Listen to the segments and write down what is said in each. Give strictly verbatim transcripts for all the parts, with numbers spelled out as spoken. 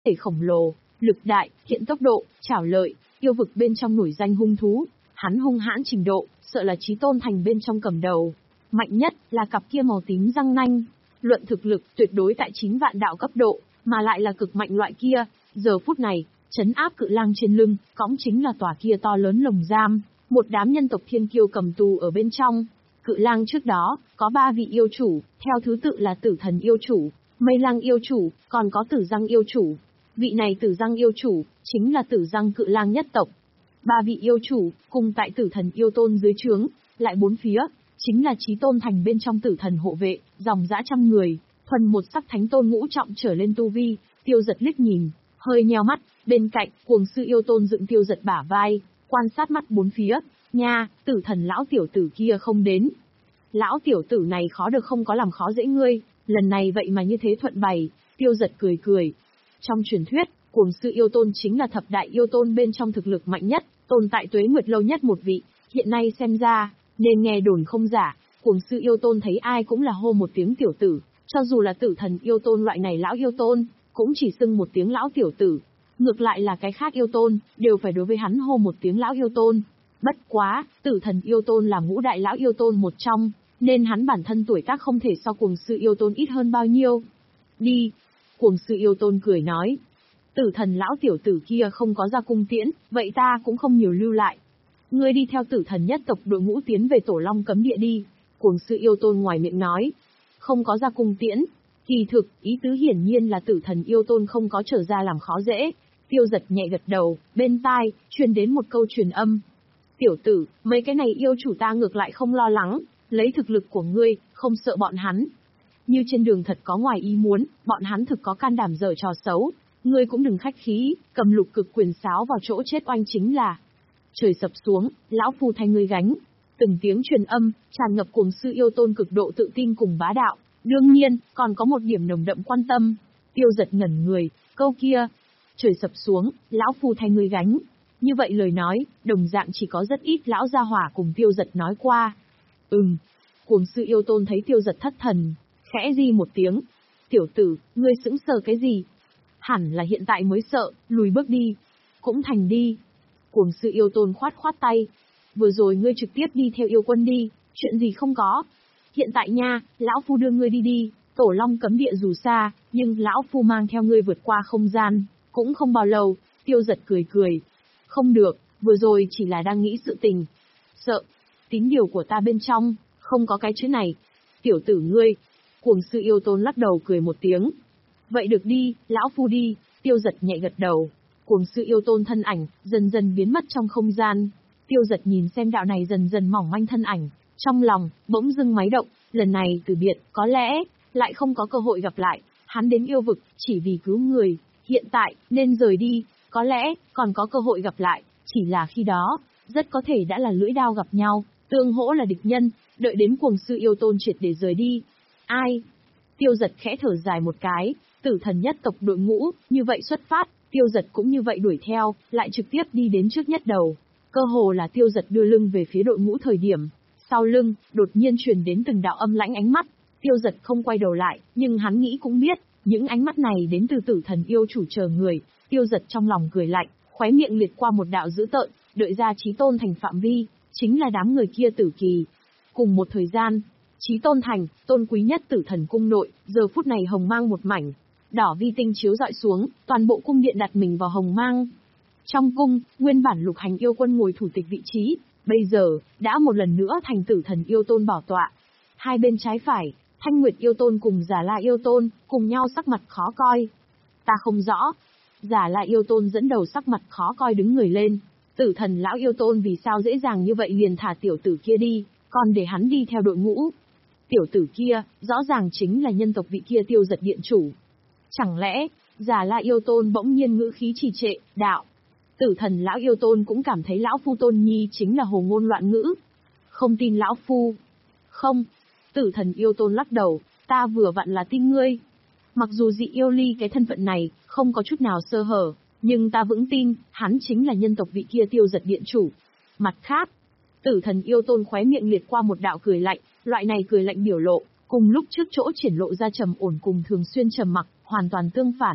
thể khổng lồ, lực đại, hiện tốc độ, trảo lợi, yêu vực bên trong nổi danh hung thú. Hắn hung hãn trình độ, sợ là Chí Tôn Thành bên trong cầm đầu. Mạnh nhất là cặp kia màu tím răng nanh. Luận thực lực tuyệt đối tại chín vạn đạo cấp độ, mà lại là cực mạnh loại kia. Giờ phút này, trấn áp cự lang trên lưng, cõng chính là tòa kia to lớn lồng giam. Một đám nhân tộc thiên kiêu cầm tù ở bên trong. Cự lang trước đó, có ba vị yêu chủ, theo thứ tự là Tử Thần yêu chủ, Mây Lang yêu chủ, còn có Tử Răng yêu chủ. Vị này Tử Răng yêu chủ, chính là Tử Răng cự lang nhất tộc. Ba vị yêu chủ, cùng tại Tử Thần yêu tôn dưới trướng, lại bốn phía, chính là Chí Tôn Thành bên trong Tử Thần hộ vệ, dòng dã trăm người, thuần một sắc thánh tôn ngũ trọng trở lên tu vi. Tiêu Giật liếc nhìn, hơi nheo mắt, bên cạnh, cuồng sư yêu tôn dựng Tiêu Giật bả vai, quan sát mắt bốn phía. Nha, Tử Thần lão tiểu tử kia không đến. Lão tiểu tử này khó được không có làm khó dễ ngươi, lần này vậy mà như thế thuận bày. Tiêu Giật cười cười. Trong truyền thuyết, cuồng sư yêu tôn chính là thập đại yêu tôn bên trong thực lực mạnh nhất, tồn tại tuế nguyệt lâu nhất một vị. Hiện nay xem ra, nên nghe đồn không giả, cuồng sư yêu tôn thấy ai cũng là hô một tiếng tiểu tử, cho dù là Tử Thần yêu tôn loại này lão yêu tôn, cũng chỉ xưng một tiếng lão tiểu tử. Ngược lại là cái khác yêu tôn, đều phải đối với hắn hô một tiếng lão yêu tôn. Bất quá, Tử Thần yêu tôn là ngũ đại lão yêu tôn một trong, nên hắn bản thân tuổi tác không thể so cuồng sư yêu tôn ít hơn bao nhiêu. Đi. Cuồng sư yêu tôn cười nói. Tử Thần lão tiểu tử kia không có ra cung tiễn, vậy ta cũng không nhiều lưu lại. Ngươi đi theo Tử Thần nhất tộc đội ngũ tiến về Tổ Long cấm địa đi. Cuồng sư yêu tôn ngoài miệng nói. Không có ra cung tiễn. Kỳ thực, ý tứ hiển nhiên là Tử Thần yêu tôn không có trở ra làm khó dễ. Tiêu Giật nhẹ gật đầu, bên tai, truyền đến một câu truyền âm. Tiểu tử, mấy cái này yêu chủ ta ngược lại không lo lắng, lấy thực lực của ngươi, không sợ bọn hắn. Như trên đường thật có ngoài ý muốn, bọn hắn thực có can đảm dở trò xấu, ngươi cũng đừng khách khí, cầm lục cực quyền sáo vào chỗ chết oanh chính là. Trời sập xuống, lão phu thay ngươi gánh. Từng tiếng truyền âm, tràn ngập cuồng sư yêu tôn cực độ tự tin cùng bá đạo, đương nhiên, còn có một điểm nồng đậm quan tâm. Tiêu Giật ngẩn người, câu kia, trời sập xuống, lão phu thay ngươi gánh. Như vậy lời nói, đồng dạng chỉ có rất ít lão gia hỏa cùng Tiêu Giật nói qua. Ừm. Cuồng sư yêu tôn thấy Tiêu Giật thất thần, khẽ di một tiếng. Tiểu tử, ngươi sững sờ cái gì? Hẳn là hiện tại mới sợ, lùi bước đi. Cũng thành đi. Cuồng sư yêu tôn khoát khoát tay. Vừa rồi ngươi trực tiếp đi theo yêu quân đi, chuyện gì không có. Hiện tại nha, lão phu đưa ngươi đi đi, Tổ Long cấm địa dù xa, nhưng lão phu mang theo ngươi vượt qua không gian, cũng không bao lâu. Tiêu Giật cười cười. Không được, vừa rồi chỉ là đang nghĩ sự tình. Sợ. Tín điều của ta bên trong, không có cái chữ này. Tiểu tử ngươi. Cuồng sư yêu tôn lắc đầu cười một tiếng. Vậy được đi, lão phu đi. Tiêu Giật nhẹ gật đầu. Cuồng sư yêu tôn thân ảnh, dần dần biến mất trong không gian. Tiêu Giật nhìn xem đạo này dần dần mỏng manh thân ảnh. Trong lòng, bỗng dưng máy động. Lần này từ biệt, có lẽ, lại không có cơ hội gặp lại. Hắn đến yêu vực, chỉ vì cứu người. Hiện tại, nên rời đi. Có lẽ, còn có cơ hội gặp lại. Chỉ là khi đó, rất có thể đã là lưỡi đao gặp nhau. Tương hỗ là địch nhân, đợi đến cuồng sư yêu tôn triệt để rời đi. Ai? Tiêu Giật khẽ thở dài một cái, Tử Thần nhất tộc đội ngũ, như vậy xuất phát, Tiêu Giật cũng như vậy đuổi theo, lại trực tiếp đi đến trước nhất đầu. Cơ hồ là Tiêu Giật đưa lưng về phía đội ngũ thời điểm, sau lưng, đột nhiên truyền đến từng đạo âm lãnh ánh mắt. Tiêu Giật không quay đầu lại, nhưng hắn nghĩ cũng biết, những ánh mắt này đến từ Tử Thần yêu chủ chờ người. Tiêu Giật trong lòng cười lạnh, khóe miệng liệt qua một đạo dữ tợn, đợi ra Chí Tôn Thành phạm vi, chính là đám người kia tử kỳ. Cùng một thời gian, Chí Tôn Thành, tôn quý nhất Tử Thần cung nội, giờ phút này hồng mang một mảnh, đỏ vi tinh chiếu rọi xuống, toàn bộ cung điện đặt mình vào hồng mang. Trong cung, nguyên bản Lục Hành yêu quân ngồi thủ tịch vị trí, bây giờ đã một lần nữa thành Tử Thần yêu tôn bảo tọa. Hai bên trái phải, Thanh Nguyệt yêu tôn cùng Già La yêu tôn cùng nhau sắc mặt khó coi. Ta không rõ. Già La yêu tôn dẫn đầu sắc mặt khó coi đứng người lên. Tử Thần lão yêu tôn vì sao dễ dàng như vậy liền thả tiểu tử kia đi, còn để hắn đi theo đội ngũ. Tiểu tử kia, rõ ràng chính là nhân tộc vị kia Tiêu Giật điện chủ. Chẳng lẽ, Già La yêu tôn bỗng nhiên ngữ khí trì trệ, đạo. Tử Thần lão yêu tôn cũng cảm thấy lão phu tôn nhi chính là hồ ngôn loạn ngữ. Không tin lão phu. Không. Tử Thần yêu tôn lắc đầu, ta vừa vặn là tin ngươi. Mặc dù dị yêu ly cái thân phận này, không có chút nào sơ hở, nhưng ta vững tin, hắn chính là nhân tộc vị kia Tiêu Giật điện chủ. Mặt khác, Tử Thần yêu tôn khóe miệng liệt qua một đạo cười lạnh, loại này cười lạnh biểu lộ, cùng lúc trước chỗ triển lộ ra trầm ổn cùng thường xuyên trầm mặc, hoàn toàn tương phản.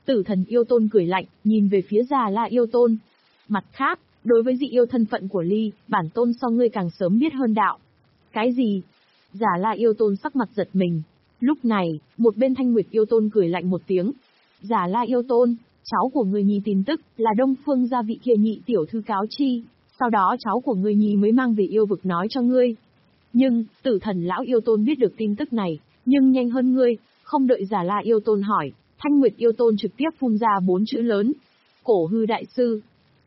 Tử thần yêu tôn cười lạnh, nhìn về phía Già La yêu tôn. Mặt khác, đối với dị yêu thân phận của Ly, bản tôn so ngươi càng sớm biết hơn đạo. Cái gì? Già La yêu tôn sắc mặt giật mình. Lúc này, một bên Thanh Nguyệt yêu tôn cười lạnh một tiếng. Già La yêu tôn, cháu của ngươi nhi tin tức là Đông Phương gia vị kia nhị tiểu thư cáo chi, sau đó cháu của ngươi nhi mới mang về yêu vực nói cho ngươi. Nhưng, Tử thần lão yêu tôn biết được tin tức này, nhưng nhanh hơn ngươi, không đợi Già La yêu tôn hỏi, Thanh Nguyệt yêu tôn trực tiếp phun ra bốn chữ lớn. Cổ hư đại sư.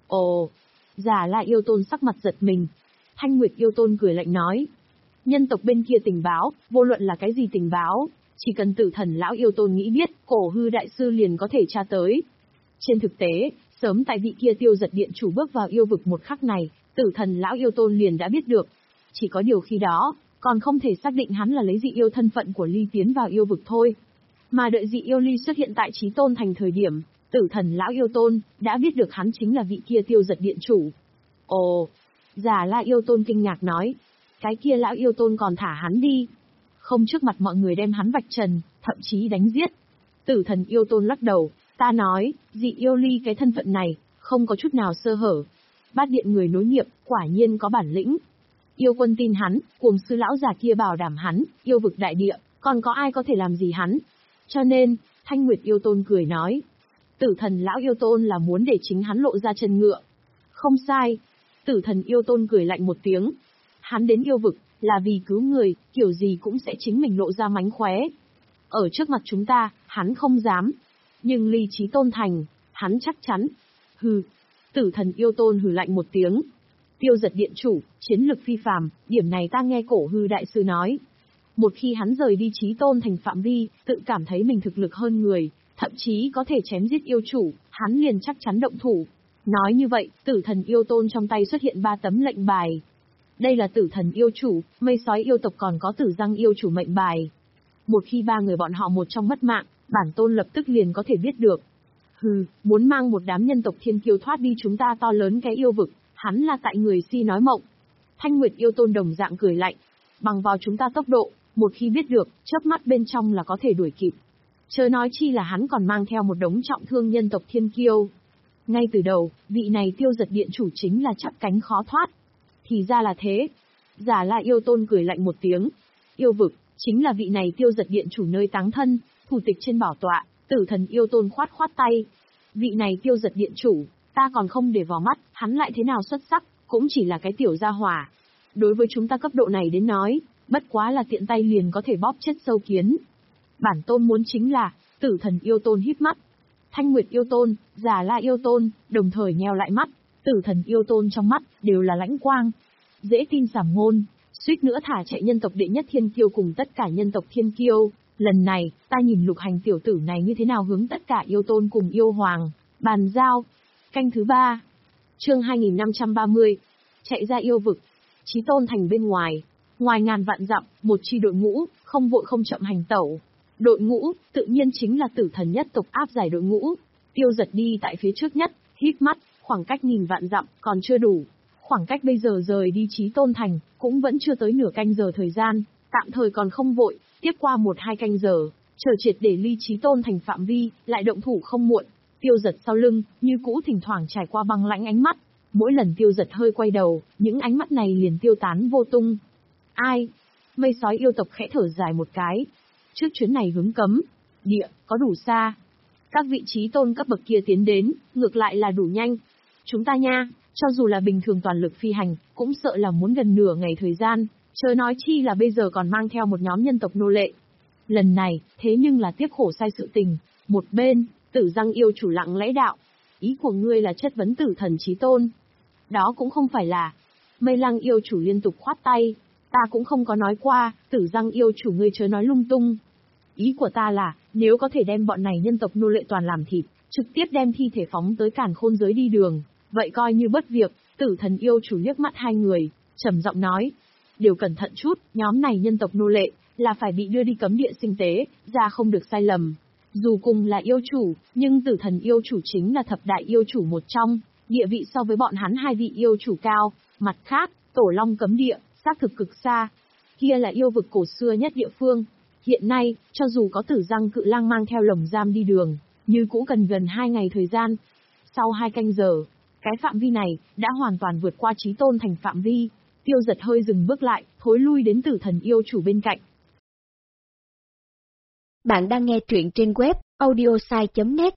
Ồ, Già La yêu tôn sắc mặt giật mình. Thanh Nguyệt yêu tôn cười lạnh nói. Nhân tộc bên kia tình báo, vô luận là cái gì tình báo, chỉ cần Tử thần lão yêu tôn nghĩ biết, cổ hư đại sư liền có thể tra tới. Trên thực tế, sớm tại vị kia Tiêu Giật điện chủ bước vào yêu vực một khắc này, Tử thần lão yêu tôn liền đã biết được. Chỉ có điều khi đó, còn không thể xác định hắn là lấy dị yêu thân phận của Ly tiến vào yêu vực thôi. Mà đợi dị yêu Ly xuất hiện tại Chí Tôn thành thời điểm, Tử thần lão yêu tôn đã biết được hắn chính là vị kia Tiêu Giật điện chủ. Ồ, Già La yêu tôn kinh ngạc nói, cái kia lão yêu tôn còn thả hắn đi, không trước mặt mọi người đem hắn vạch trần, thậm chí đánh giết. Tử thần yêu tôn lắc đầu, ta nói, dị yêu Ly cái thân phận này, không có chút nào sơ hở. Bát điện người nối nghiệp, quả nhiên có bản lĩnh. Yêu quân tin hắn, cuồng sư lão già kia bảo đảm hắn, yêu vực đại địa, còn có ai có thể làm gì hắn. Cho nên, Thanh Nguyệt yêu tôn cười nói, Tử thần lão yêu tôn là muốn để chính hắn lộ ra chân ngựa. Không sai. Tử thần yêu tôn cười lạnh một tiếng. Hắn đến yêu vực, là vì cứu người, kiểu gì cũng sẽ chính mình lộ ra mánh khóe. Ở trước mặt chúng ta, hắn không dám. Nhưng Ly Chí Tôn thành, hắn chắc chắn. Hừ. Tử thần yêu tôn hừ lạnh một tiếng. Tiêu Giật điện chủ, chiến lực phi phàm, điểm này ta nghe cổ hư đại sư nói. Một khi hắn rời đi Chí Tôn thành phạm vi, tự cảm thấy mình thực lực hơn người, thậm chí có thể chém giết yêu chủ, hắn liền chắc chắn động thủ. Nói như vậy, Tử thần yêu tôn trong tay xuất hiện ba tấm lệnh bài. Đây là Tử thần yêu chủ, mây sói yêu tộc còn có Tử Giang yêu chủ mệnh bài. Một khi ba người bọn họ một trong mất mạng, bản tôn lập tức liền có thể biết được. Hừ, muốn mang một đám nhân tộc thiên kiêu thoát đi chúng ta to lớn cái yêu vực, hắn là tại người si nói mộng. Thanh Nguyệt yêu tôn đồng dạng cười lạnh, bằng vào chúng ta tốc độ, một khi biết được, chớp mắt bên trong là có thể đuổi kịp. Chớ nói chi là hắn còn mang theo một đống trọng thương nhân tộc thiên kiêu. Ngay từ đầu, vị này Tiêu Giật điện chủ chính là chắp cánh khó thoát. Thì ra là thế. Già La yêu tôn cười lạnh một tiếng. Yêu vực, chính là vị này Tiêu Giật điện chủ nơi táng thân, thủ tịch trên bảo tọa. Tử thần yêu tôn khoát khoát tay. Vị này Tiêu Giật điện chủ, ta còn không để vào mắt, hắn lại thế nào xuất sắc, cũng chỉ là cái tiểu gia hỏa. Đối với chúng ta cấp độ này đến nói, bất quá là tiện tay liền có thể bóp chết sâu kiến. Bản tôn muốn chính là, Tử thần yêu tôn híp mắt. Thanh Nguyệt yêu tôn, Già La yêu tôn, đồng thời nheo lại mắt. Tử thần yêu tôn trong mắt, đều là lãnh quang. Dễ tin sảm ngôn, suýt nữa thả chạy nhân tộc đệ nhất thiên kiêu cùng tất cả nhân tộc thiên kiêu. Lần này, ta nhìn Lục Hành tiểu tử này như thế nào hướng tất cả yêu tôn cùng yêu hoàng. Bàn giao. Canh thứ ba. Chương hai nghìn năm trăm ba mươi. Chạy ra yêu vực. Chí Tôn thành bên ngoài. Ngoài ngàn vạn dặm, một chi đội ngũ, không vội không chậm hành tẩu. Đội ngũ, tự nhiên chính là Tử thần nhất tộc áp giải đội ngũ. Tiêu Giật đi tại phía trước nhất, híp mắt, khoảng cách nghìn vạn dặm, còn chưa đủ. Khoảng cách bây giờ rời đi Chí Tôn thành, cũng vẫn chưa tới nửa canh giờ thời gian, tạm thời còn không vội, tiếp qua một hai canh giờ, chờ triệt để ly Chí Tôn thành phạm vi, lại động thủ không muộn. Tiêu Giật sau lưng, như cũ thỉnh thoảng trải qua băng lãnh ánh mắt, mỗi lần Tiêu Giật hơi quay đầu, những ánh mắt này liền tiêu tán vô tung. Ai? Mây sói yêu tộc khẽ thở dài một cái. Trước chuyến này hướng cấm, địa, có đủ xa. Các vị trí tôn cấp bậc kia tiến đến, ngược lại là đủ nhanh. Chúng ta nha, cho dù là bình thường toàn lực phi hành, cũng sợ là muốn gần nửa ngày thời gian, chớ nói chi là bây giờ còn mang theo một nhóm nhân tộc nô lệ. Lần này, thế nhưng là tiếc khổ sai sự tình. Một bên, Tử Giang yêu chủ lặng lẽ đạo. Ý của ngươi là chất vấn Tử thần chí tôn. Đó cũng không phải là. Mây Lăng yêu chủ liên tục khoát tay. Ta cũng không có nói qua, Tử Giang yêu chủ ngươi chớ nói lung tung. Ý của ta là, nếu có thể đem bọn này nhân tộc nô lệ toàn làm thịt, trực tiếp đem thi thể phóng tới càn khôn giới đi đường, vậy coi như bất việc. Tử thần yêu chủ liếc mắt hai người, trầm giọng nói. Điều cẩn thận chút, nhóm này nhân tộc nô lệ, là phải bị đưa đi cấm địa sinh tế, ra không được sai lầm. Dù cùng là yêu chủ, nhưng tử thần yêu chủ chính là thập đại yêu chủ một trong, địa vị so với bọn hắn hai vị yêu chủ cao. Mặt khác, Tổ Long cấm địa, xác thực cực xa. Kia là yêu vực cổ xưa nhất địa phương. Hiện nay, cho dù có Tử Giang cự lang mang theo lồng giam đi đường, như cũ cần gần hai ngày thời gian. Sau hai canh giờ, cái phạm vi này đã hoàn toàn vượt qua Chí Tôn Thành phạm vi. Tiêu Giật hơi dừng bước lại, thối lui đến Tử Thần Yêu Chủ bên cạnh. Bạn đang nghe truyện trên web audiosai chấm net.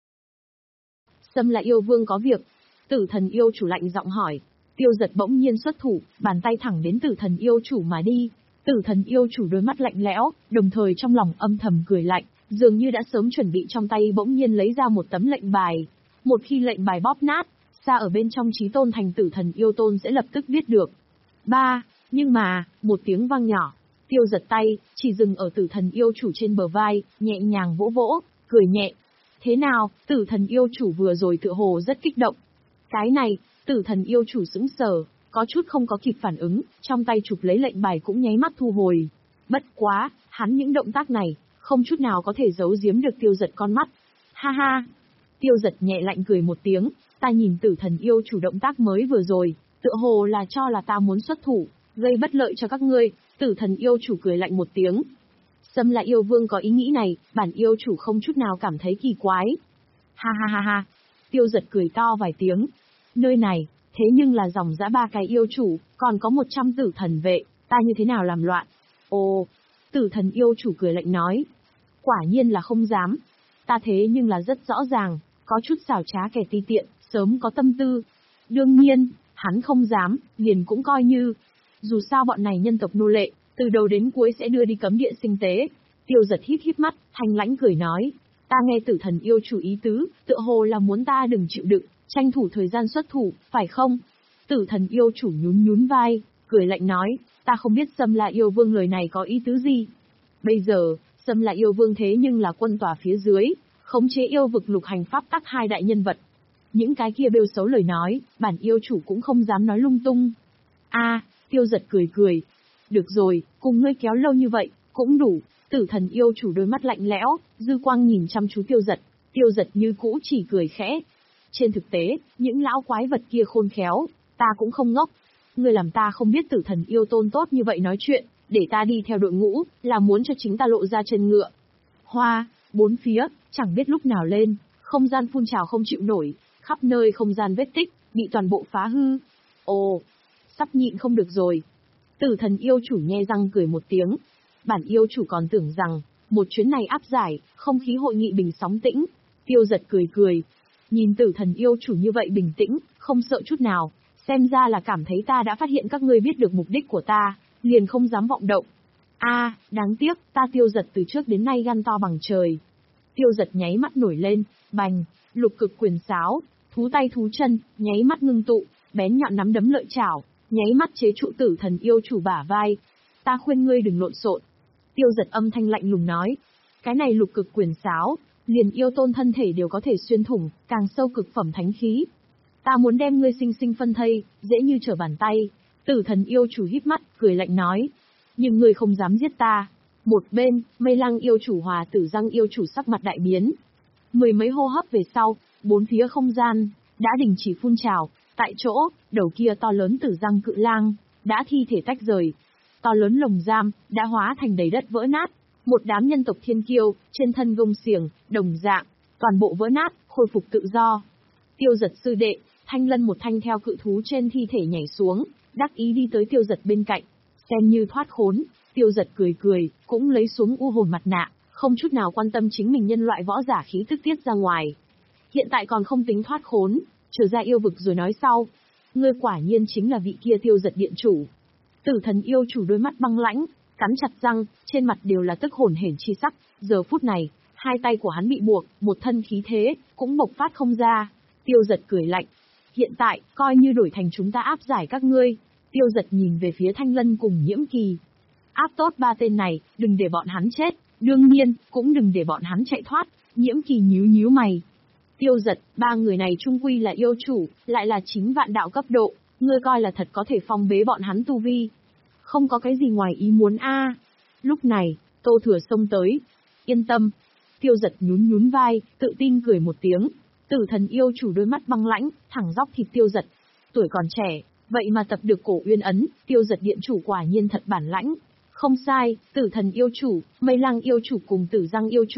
Xâm La Yêu Vương có việc. Tử Thần Yêu Chủ lạnh giọng hỏi. Tiêu Giật bỗng nhiên xuất thủ, bàn tay thẳng đến Tử Thần Yêu Chủ mà đi. Tử Thần Yêu Chủ đôi mắt lạnh lẽo, đồng thời trong lòng âm thầm cười lạnh, dường như đã sớm chuẩn bị, trong tay bỗng nhiên lấy ra một tấm lệnh bài. Một khi lệnh bài bóp nát, xa ở bên trong Chí Tôn Thành Tử Thần Yêu Tôn sẽ lập tức biết được. Ba, nhưng mà, một tiếng vang nhỏ. Tiêu Giật tay, chỉ dừng ở Tử Thần Yêu Chủ trên bờ vai, nhẹ nhàng vỗ vỗ, cười nhẹ. Thế nào, Tử Thần Yêu Chủ vừa rồi tựa hồ rất kích động. Cái này, Tử Thần Yêu Chủ sững sờ, có chút không có kịp phản ứng, trong tay chụp lấy lệnh bài cũng nháy mắt thu hồi. Bất quá, hắn những động tác này, không chút nào có thể giấu giếm được Tiêu Giật con mắt. Ha ha! Tiêu Giật nhẹ lạnh cười một tiếng, ta nhìn Tử Thần Yêu Chủ động tác mới vừa rồi, tựa hồ là cho là ta muốn xuất thủ, gây bất lợi cho các ngươi. Tử Thần Yêu Chủ cười lạnh một tiếng. Xâm La Yêu Vương có ý nghĩ này, bản yêu chủ không chút nào cảm thấy kỳ quái. Ha ha ha ha! Tiêu Giật cười to vài tiếng. Nơi này, thế nhưng là dòng dã ba cái yêu chủ, còn có một trăm tử thần vệ, ta như thế nào làm loạn? Ồ! Tử Thần Yêu Chủ cười lạnh nói. Quả nhiên là không dám. Ta thế nhưng là rất rõ ràng, có chút xảo trá kẻ ti tiện, sớm có tâm tư. Đương nhiên, hắn không dám, liền cũng coi như. Dù sao bọn này nhân tộc nô lệ, từ đầu đến cuối sẽ đưa đi cấm địa sinh tế. Tiêu Giật híp híp mắt, thanh lãnh cười nói. Ta nghe Tử Thần Yêu Chủ ý tứ, tựa hồ là muốn ta đừng chịu đựng, tranh thủ thời gian xuất thủ, phải không? Tử Thần Yêu Chủ nhún nhún vai, cười lạnh nói, ta không biết Xâm La Yêu Vương lời này có ý tứ gì. Bây giờ, Xâm La Yêu Vương thế nhưng là quân tòa phía dưới, khống chế yêu vực lục hành pháp tắc hai đại nhân vật. Những cái kia bêu xấu lời nói, bản yêu chủ cũng không dám nói lung tung. A, Tiêu Giật cười cười. Được rồi, cùng ngươi kéo lâu như vậy, cũng đủ. Tử Thần Yêu Chủ đôi mắt lạnh lẽo, dư quang nhìn chăm chú Tiêu Giật. Tiêu Giật như cũ chỉ cười khẽ. Trên thực tế, những lão quái vật kia khôn khéo, ta cũng không ngốc. Ngươi làm ta không biết Tử Thần Yêu Tôn tốt như vậy nói chuyện, để ta đi theo đội ngũ, là muốn cho chính ta lộ ra chân ngựa. Hoa, bốn phía, chẳng biết lúc nào lên, không gian phun trào không chịu nổi, khắp nơi không gian vết tích, bị toàn bộ phá hư. Ồ, sắp nhịn không được rồi. Tử Thần Yêu Chủ nhe răng cười một tiếng. Bản yêu chủ còn tưởng rằng, một chuyến này áp giải, không khí hội nghị bình sóng tĩnh. Tiêu Giật cười cười. Nhìn Tử Thần Yêu Chủ như vậy bình tĩnh, không sợ chút nào, xem ra là cảm thấy ta đã phát hiện các ngươi biết được mục đích của ta, liền không dám vọng động. A, à, đáng tiếc, ta Tiêu Giật từ trước đến nay gan to bằng trời. Tiêu Giật nháy mắt nổi lên, bành, lục cực quyền sáo, thú tay thú chân, nháy mắt ngưng tụ, bén nhọn nắm đấm lợi chảo, nháy mắt chế trụ Tử Thần Yêu Chủ bả vai. Ta khuyên ngươi đừng lộn xộn. Tiêu Giật âm thanh lạnh lùng nói. Cái này lục cực quyền sáo, liền yêu tôn thân thể đều có thể xuyên thủng, càng sâu cực phẩm thánh khí. Ta muốn đem ngươi sinh sinh phân thây, dễ như trở bàn tay. Tử Thần Yêu Chủ híp mắt, cười lạnh nói. Nhưng ngươi không dám giết ta. Một bên, Mây Lăng Yêu Chủ hòa Tử Răng Yêu Chủ sắc mặt đại biến. Mười mấy hô hấp về sau, bốn phía không gian đã đình chỉ phun trào. Tại chỗ, đầu kia to lớn Tử Răng Cự Lang đã thi thể tách rời. To lớn lồng giam đã hóa thành đầy đất vỡ nát. Một đám nhân tộc thiên kiêu trên thân gông xiềng, đồng dạng, toàn bộ vỡ nát, khôi phục tự do. Tiêu Giật sư đệ, Thanh Lân một thanh theo cự thú trên thi thể nhảy xuống, đắc ý đi tới Tiêu Giật bên cạnh, xem như thoát khốn. Tiêu Giật cười cười, cũng lấy xuống u hồn mặt nạ, không chút nào quan tâm chính mình nhân loại võ giả khí tức tiết ra ngoài. Hiện tại còn không tính thoát khốn, trở ra yêu vực rồi nói sau. Ngươi quả nhiên chính là vị kia Tiêu Giật điện chủ. Tử Thần Yêu Chủ đôi mắt băng lãnh, cắn chặt răng, trên mặt đều là tức hồn hển chi sắc. Giờ phút này, hai tay của hắn bị buộc, một thân khí thế cũng bộc phát không ra. Tiêu Giật cười lạnh. Hiện tại, coi như đổi thành chúng ta áp giải các ngươi. Tiêu Giật nhìn về phía Thanh Lân cùng Nhiễm Kỳ. Áp tốt ba tên này, đừng để bọn hắn chết, đương nhiên, cũng đừng để bọn hắn chạy thoát. Nhiễm Kỳ nhíu nhíu mày. Tiêu Giật, ba người này chung quy là yêu chủ, lại là chính vạn đạo cấp độ, ngươi coi là thật có thể phong bế bọn hắn tu vi. Không có cái gì ngoài ý muốn a. À. Lúc này, Tô Thừa xông tới. Yên tâm. Tiêu Giật nhún nhún vai, tự tin cười một tiếng. Tử Thần Yêu Chủ đôi mắt băng lãnh, thẳng dóc thịt Tiêu Giật. Tuổi còn trẻ, vậy mà tập được cổ uyên ấn, Tiêu Giật điện chủ quả nhiên thật bản lãnh. Không sai, Tử Thần Yêu Chủ, Mây Lăng Yêu Chủ cùng Tử Răng Yêu Chủ.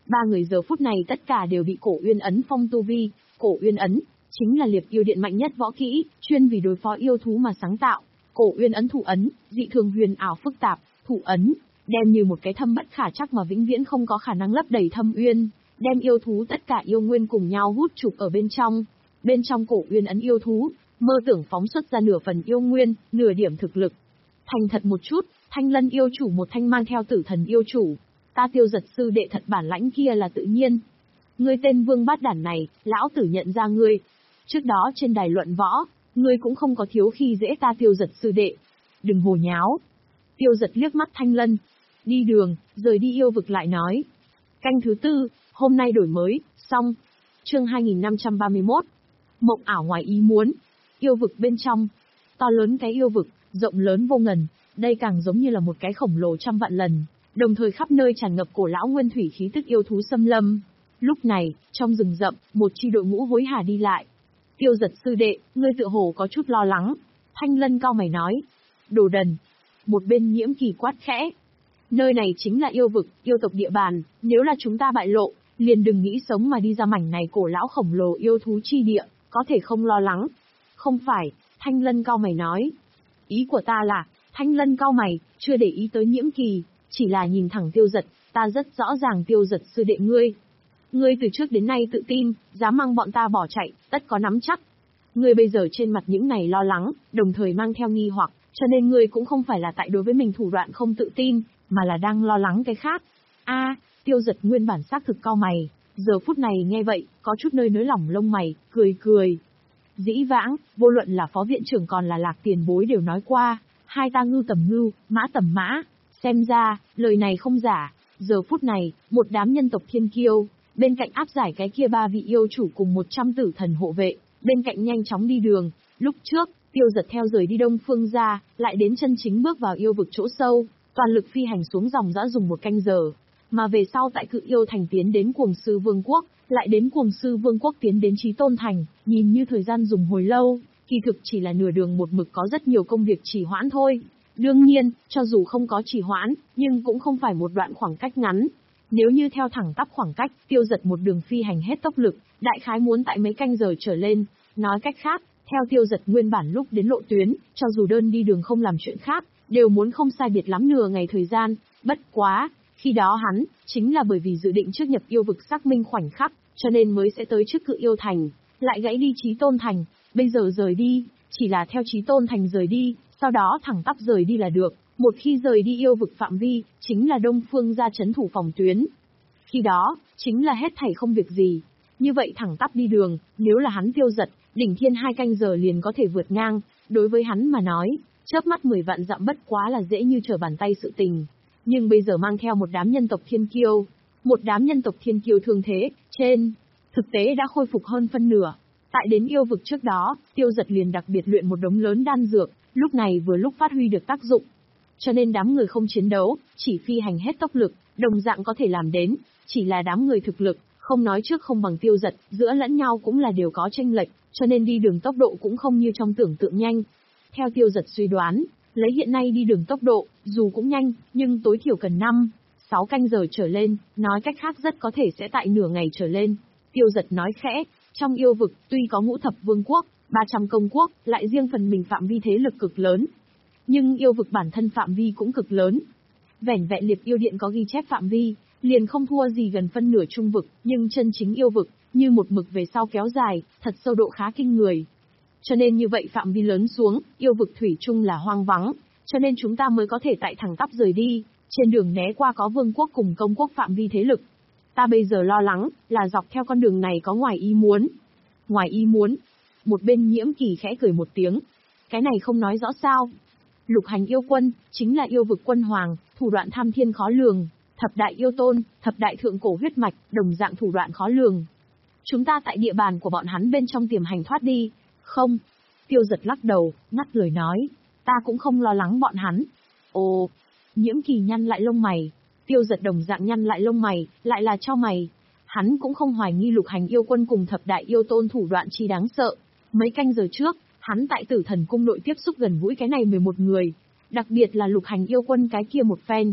Ba người giờ phút này tất cả đều bị Cổ Uyên ấn phong tu vi. Cổ Uyên ấn chính là liệp yêu điện mạnh nhất võ kỹ, chuyên vì đối phó yêu thú mà sáng tạo. Cổ Uyên ấn thủ ấn, dị thường huyền ảo phức tạp, thủ ấn đem như một cái thâm bất khả trắc mà vĩnh viễn không có khả năng lấp đầy thâm uyên, đem yêu thú tất cả yêu nguyên cùng nhau hút chụp ở bên trong. Bên trong Cổ Uyên ấn yêu thú, mơ tưởng phóng xuất ra nửa phần yêu nguyên, nửa điểm thực lực. Thành thật một chút, Thanh Lân yêu chủ một thanh mang theo Tử Thần yêu chủ, ta Tiêu Giật sư đệ thật bản lãnh kia là tự nhiên. Ngươi tên Vương Bát Đản này, lão tử nhận ra ngươi. Trước đó trên đài luận võ, ngươi cũng không có thiếu khi dễ ta Tiêu Giật sư đệ. Đừng hồ nháo. Tiêu Giật liếc mắt Thanh Lân. Đi đường, rời đi yêu vực lại nói. Canh thứ tư, hôm nay đổi mới, xong. Chương hai nghìn năm trăm ba mươi mốt. Mộng ảo ngoài ý muốn. Yêu vực bên trong. To lớn cái yêu vực, rộng lớn vô ngần. Đây càng giống như là một cái khổng lồ trăm vạn lần. Đồng thời khắp nơi tràn ngập cổ lão nguyên thủy khí tức yêu thú xâm lâm. Lúc này, trong rừng rậm, một chi đội ngũ hối hả đi lại. Tiêu Giật sư đệ, ngươi tựa hồ có chút lo lắng. Thanh Lân cau mày nói. Đồ đần. Một bên Nhiễm Kỳ quát khẽ. Nơi này chính là yêu vực, yêu tộc địa bàn, nếu là chúng ta bại lộ, liền đừng nghĩ sống mà đi ra mảnh này cổ lão khổng lồ yêu thú chi địa, có thể không lo lắng. Không phải, Thanh Lân cau mày nói. Ý của ta là, Thanh Lân cau mày, chưa để ý tới Nhiễm Kỳ, chỉ là nhìn thẳng Tiêu Giật, ta rất rõ ràng Tiêu Giật sư đệ ngươi. Ngươi từ trước đến nay tự tin, dám mang bọn ta bỏ chạy, tất có nắm chắc. Ngươi bây giờ trên mặt những này lo lắng, đồng thời mang theo nghi hoặc, cho nên ngươi cũng không phải là tại đối với mình thủ đoạn không tự tin, mà là đang lo lắng cái khác. A, Tiêu Giật nguyên bản xác thực cau mày, giờ phút này nghe vậy, có chút nơi nới lỏng lông mày, cười cười. Dĩ vãng, vô luận là phó viện trưởng còn là Lạc tiền bối đều nói qua, hai ta ngưu tầm ngưu, mã tầm mã. Xem ra, lời này không giả, giờ phút này, một đám nhân tộc thiên kiêu, bên cạnh áp giải cái kia ba vị yêu chủ cùng một trăm tử thần hộ vệ, bên cạnh nhanh chóng đi đường. Lúc trước, Tiêu Giật theo rời đi Đông Phương ra, lại đến chân chính bước vào yêu vực chỗ sâu, toàn lực phi hành xuống dòng dã dùng một canh giờ. Mà về sau tại Cự Yêu Thành tiến đến Cuồng Sư Vương Quốc, lại đến Cuồng Sư Vương Quốc tiến đến Chí Tôn Thành, nhìn như thời gian dùng hồi lâu, kỳ thực chỉ là nửa đường một mực có rất nhiều công việc trì hoãn thôi. Đương nhiên, cho dù không có trì hoãn, nhưng cũng không phải một đoạn khoảng cách ngắn. Nếu như theo thẳng tắp khoảng cách, Tiêu Giật một đường phi hành hết tốc lực, đại khái muốn tại mấy canh giờ trở lên. Nói cách khác, theo Tiêu Giật nguyên bản lúc đến lộ tuyến, cho dù đơn đi đường không làm chuyện khác, đều muốn không sai biệt lắm nửa ngày thời gian. Bất quá, khi đó hắn, chính là bởi vì dự định trước nhập yêu vực xác minh khoảnh khắc, cho nên mới sẽ tới trước Cự Yêu Thành, lại gãy đi Chí Tôn Thành, bây giờ rời đi, chỉ là theo Chí Tôn Thành rời đi, sau đó thẳng tắp rời đi là được. Một khi rời đi yêu vực phạm vi, chính là Đông Phương ra trấn thủ phòng tuyến. Khi đó, chính là hết thảy không việc gì. Như vậy thẳng tắp đi đường, nếu là hắn Tiêu Giật, đỉnh thiên hai canh giờ liền có thể vượt ngang, đối với hắn mà nói, chớp mắt mười vạn dặm bất quá là dễ như trở bàn tay sự tình. Nhưng bây giờ mang theo một đám nhân tộc thiên kiêu, một đám nhân tộc thiên kiêu thương thế, trên, thực tế đã khôi phục hơn phân nửa. Tại đến yêu vực trước đó, Tiêu Giật liền đặc biệt luyện một đống lớn đan dược, lúc này vừa lúc phát huy được tác dụng. Cho nên đám người không chiến đấu, chỉ phi hành hết tốc lực, đồng dạng có thể làm đến, chỉ là đám người thực lực, không nói trước không bằng Tiêu Giật, giữa lẫn nhau cũng là đều có chênh lệch, cho nên đi đường tốc độ cũng không như trong tưởng tượng nhanh. Theo Tiêu Giật suy đoán, lấy hiện nay đi đường tốc độ, dù cũng nhanh, nhưng tối thiểu cần năm, sáu canh giờ trở lên, nói cách khác rất có thể sẽ tại nửa ngày trở lên. Tiêu Giật nói khẽ, trong yêu vực, tuy có ngũ thập vương quốc, ba trăm công quốc, lại riêng phần mình phạm vi thế lực cực lớn. Nhưng yêu vực bản thân phạm vi cũng cực lớn. Vẻn vẹn Liệp Yêu Điện có ghi chép phạm vi, liền không thua gì gần phân nửa trung vực, nhưng chân chính yêu vực, như một mực về sau kéo dài, thật sâu độ khá kinh người. Cho nên như vậy phạm vi lớn xuống, yêu vực thủy chung là hoang vắng, cho nên chúng ta mới có thể tại thẳng tắp rời đi, trên đường né qua có vương quốc cùng công quốc phạm vi thế lực. Ta bây giờ lo lắng, là dọc theo con đường này có ngoài ý muốn. Ngoài ý muốn? Một bên Nhiễm Kỳ khẽ cười một tiếng. Cái này không nói rõ sao? Lục Hành yêu quân, chính là yêu vực quân hoàng, thủ đoạn tham thiên khó lường, thập đại yêu tôn, thập đại thượng cổ huyết mạch, đồng dạng thủ đoạn khó lường. Chúng ta tại địa bàn của bọn hắn bên trong tiềm hành thoát đi, không? Tiêu Giật lắc đầu, ngắt lời nói, ta cũng không lo lắng bọn hắn. Ồ, Nhiễm Kỳ nhăn lại lông mày, Tiêu Giật đồng dạng nhăn lại lông mày, lại là cho mày. Hắn cũng không hoài nghi Lục Hành yêu quân cùng thập đại yêu tôn thủ đoạn chi đáng sợ. Mấy canh giờ trước, hắn tại Tử Thần cung nội tiếp xúc gần gũi cái này mười một người, đặc biệt là Lục Hành yêu quân cái kia một phen.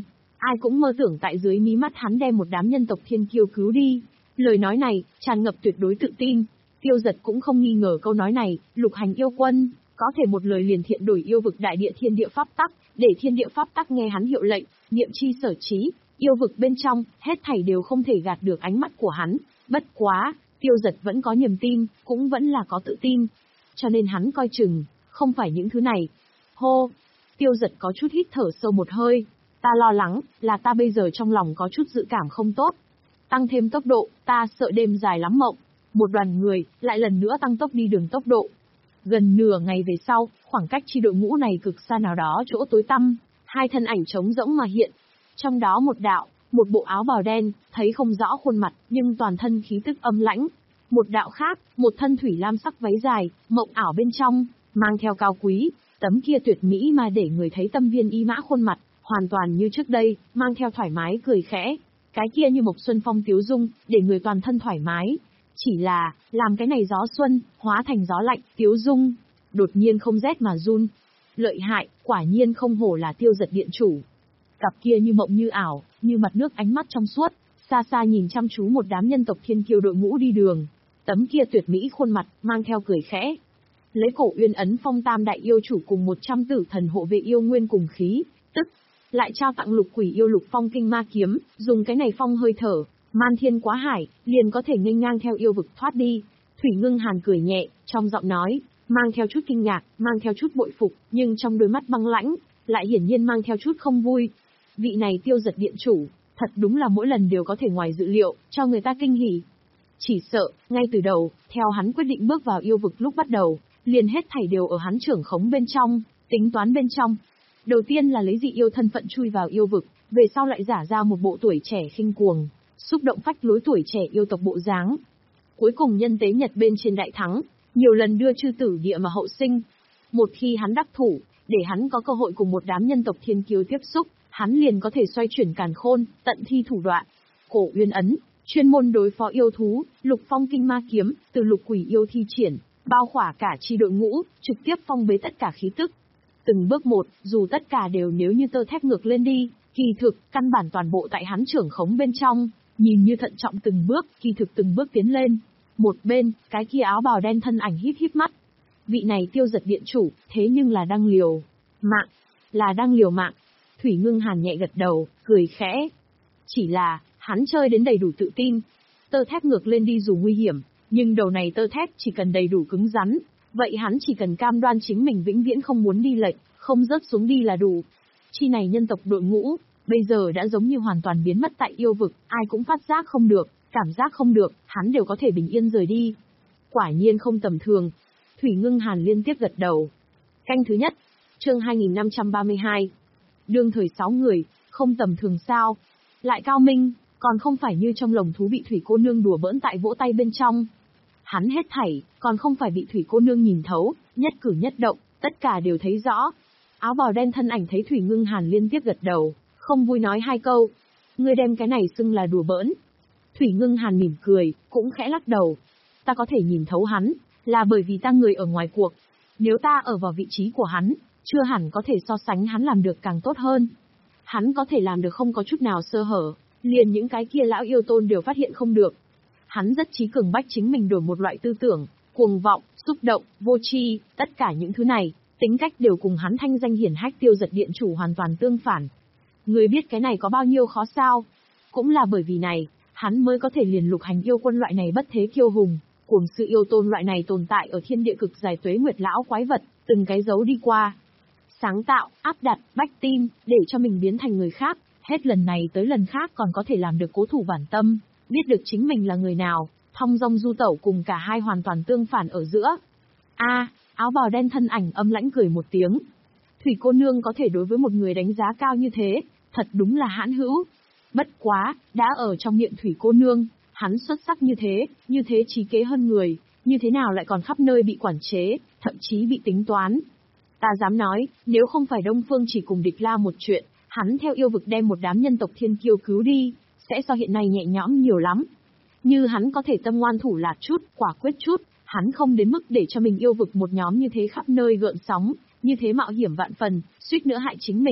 Ai cũng mơ tưởng tại dưới mí mắt hắn đem một đám nhân tộc thiên kiêu cứu đi. Lời nói này, tràn ngập tuyệt đối tự tin. Tiêu Giật cũng không nghi ngờ câu nói này, Lục Hành yêu quân, có thể một lời liền thiện đổi yêu vực đại địa thiên địa pháp tắc, để thiên địa pháp tắc nghe hắn hiệu lệnh, niệm chi sở trí, yêu vực bên trong, hết thảy đều không thể gạt được ánh mắt của hắn. Bất quá, Tiêu Giật vẫn có niềm tin, cũng vẫn là có tự tin. Cho nên hắn coi chừng, không phải những thứ này. Hô! Tiêu Giật có chút hít thở sâu một hơi. Ta lo lắng, là ta bây giờ trong lòng có chút dự cảm không tốt. Tăng thêm tốc độ, ta sợ đêm dài lắm mộng. Một đoàn người, lại lần nữa tăng tốc đi đường tốc độ. Gần nửa ngày về sau, khoảng cách chi đội ngũ này cực xa nào đó chỗ tối tăm, hai thân ảnh trống rỗng mà hiện. Trong đó một đạo, một bộ áo bào đen, thấy không rõ khuôn mặt, nhưng toàn thân khí tức âm lãnh. Một đạo khác, một thân thủy lam sắc váy dài, mộng ảo bên trong, mang theo cao quý, tấm kia tuyệt mỹ mà để người thấy tâm viên ý mã khuôn mặt, hoàn toàn như trước đây, mang theo thoải mái cười khẽ. Cái kia như một xuân phong tiếu dung, để người toàn thân thoải mái. Chỉ là, làm cái này gió xuân, hóa thành gió lạnh, tiếu dung, đột nhiên không rét mà run. Lợi hại, quả nhiên không hổ là Tiêu Giật điện chủ. Cặp kia như mộng như ảo, như mặt nước ánh mắt trong suốt, xa xa nhìn chăm chú một đám nhân tộc thiên kiêu đội ngũ đi đường. Tấm kia tuyệt mỹ khuôn mặt, mang theo cười khẽ. Lấy cổ uyên ấn phong tam đại yêu chủ cùng một trăm tử thần hộ vệ yêu nguyên cùng khí, tức, lại trao tặng lục quỷ yêu lục phong kinh ma kiếm, dùng cái này phong hơi thở, man thiên quá hải, liền có thể nghênh ngang theo yêu vực thoát đi. Thủy Ngưng Hàn cười nhẹ, trong giọng nói, mang theo chút kinh ngạc, mang theo chút bội phục, nhưng trong đôi mắt băng lãnh, lại hiển nhiên mang theo chút không vui. Vị này Tiêu Giật điện chủ, thật đúng là mỗi lần đều có thể ngoài dự liệu, cho người ta kinh hỉ. Chỉ sợ, ngay từ đầu, theo hắn quyết định bước vào yêu vực lúc bắt đầu, liền hết thảy đều ở hắn trưởng khống bên trong, tính toán bên trong. Đầu tiên là lấy dị yêu thân phận chui vào yêu vực, về sau lại giả ra một bộ tuổi trẻ khinh cuồng, xúc động phách lối tuổi trẻ yêu tộc bộ dáng. Cuối cùng nhân tế nhật bên trên đại thắng, nhiều lần đưa chư tử địa mà hậu sinh. Một khi hắn đắc thủ, để hắn có cơ hội cùng một đám nhân tộc thiên kiêu tiếp xúc, hắn liền có thể xoay chuyển càn khôn, tận thi thủ đoạn. Cổ uyên ấn, chuyên môn đối phó yêu thú, lục phong kinh ma kiếm, từ lục quỷ yêu thi triển, bao khỏa cả chi đội ngũ, trực tiếp phong bế tất cả khí tức. Từng bước một, dù tất cả đều nếu như tơ thép ngược lên đi, kỳ thực, căn bản toàn bộ tại hắn trưởng khống bên trong, nhìn như thận trọng từng bước, kỳ thực từng bước tiến lên. Một bên, cái kia áo bào đen thân ảnh híp híp mắt. Vị này Tiêu Giật điện chủ, thế nhưng là đang liều mạng, là đang liều mạng. Thủy Ngưng Hàn nhẹ gật đầu, cười khẽ. Chỉ là, hắn chơi đến đầy đủ tự tin. Tơ thép ngược lên đi dù nguy hiểm, nhưng đầu này tơ thép chỉ cần đầy đủ cứng rắn, vậy hắn chỉ cần cam đoan chính mình vĩnh viễn không muốn đi lệch, không rớt xuống đi là đủ. Chi này nhân tộc đội ngũ, bây giờ đã giống như hoàn toàn biến mất tại yêu vực, ai cũng phát giác không được, cảm giác không được, hắn đều có thể bình yên rời đi. Quả nhiên không tầm thường. Thủy Ngưng Hàn liên tiếp gật đầu. Canh thứ nhất, chương hai nghìn năm trăm ba mươi hai. Đương thời sáu người, không tầm thường sao? Lại cao minh, còn không phải như trong lồng thú bị Thủy cô nương đùa bỡn tại vỗ tay bên trong. Hắn hết thảy, còn không phải bị Thủy cô nương nhìn thấu, nhất cử nhất động, tất cả đều thấy rõ. Áo bào đen thân ảnh thấy Thủy Ngưng Hàn liên tiếp gật đầu, không vui nói hai câu. Ngươi đem cái này xưng là đùa bỡn. Thủy Ngưng Hàn mỉm cười, cũng khẽ lắc đầu. Ta có thể nhìn thấu hắn, là bởi vì ta người ở ngoài cuộc. Nếu ta ở vào vị trí của hắn, chưa hẳn có thể so sánh hắn làm được càng tốt hơn. Hắn có thể làm được không có chút nào sơ hở, liền những cái kia lão yêu tôn đều phát hiện không được. Hắn rất trí cường bách chính mình đổi một loại tư tưởng, cuồng vọng, xúc động, vô tri, tất cả những thứ này, tính cách đều cùng hắn thanh danh hiển hách Tiêu Giật điện chủ hoàn toàn tương phản. Người biết cái này có bao nhiêu khó sao? Cũng là bởi vì này, hắn mới có thể liền Lục Hành yêu quân loại này bất thế kiêu hùng, cuồng sự yêu tôn loại này tồn tại ở thiên địa cực dài tuế nguyệt lão quái vật, từng cái dấu đi qua. Sáng tạo, áp đặt, bách tin, để cho mình biến thành người khác, hết lần này tới lần khác còn có thể làm được cố thủ bản tâm, biết được chính mình là người nào, thong dong du tẩu cùng cả hai hoàn toàn tương phản ở giữa. A, à, áo bào đen thân ảnh âm lãnh cười một tiếng. Thủy cô nương có thể đối với một người đánh giá cao như thế, thật đúng là hãn hữu. Bất quá, đã ở trong miệng Thủy cô nương, hắn xuất sắc như thế, như thế trí kế hơn người, như thế nào lại còn khắp nơi bị quản chế, thậm chí bị tính toán. Ta dám nói, nếu không phải Đông Phương chỉ cùng địch la một chuyện, hắn theo yêu vực đem một đám nhân tộc thiên kiêu cứu đi, sẽ so hiện nay nhẹ nhõm nhiều lắm. Như hắn có thể tâm ngoan thủ lạt chút, quả quyết chút, hắn không đến mức để cho mình yêu vực một nhóm như thế khắp nơi gợn sóng, như thế mạo hiểm vạn phần, suýt nữa hại chính mình.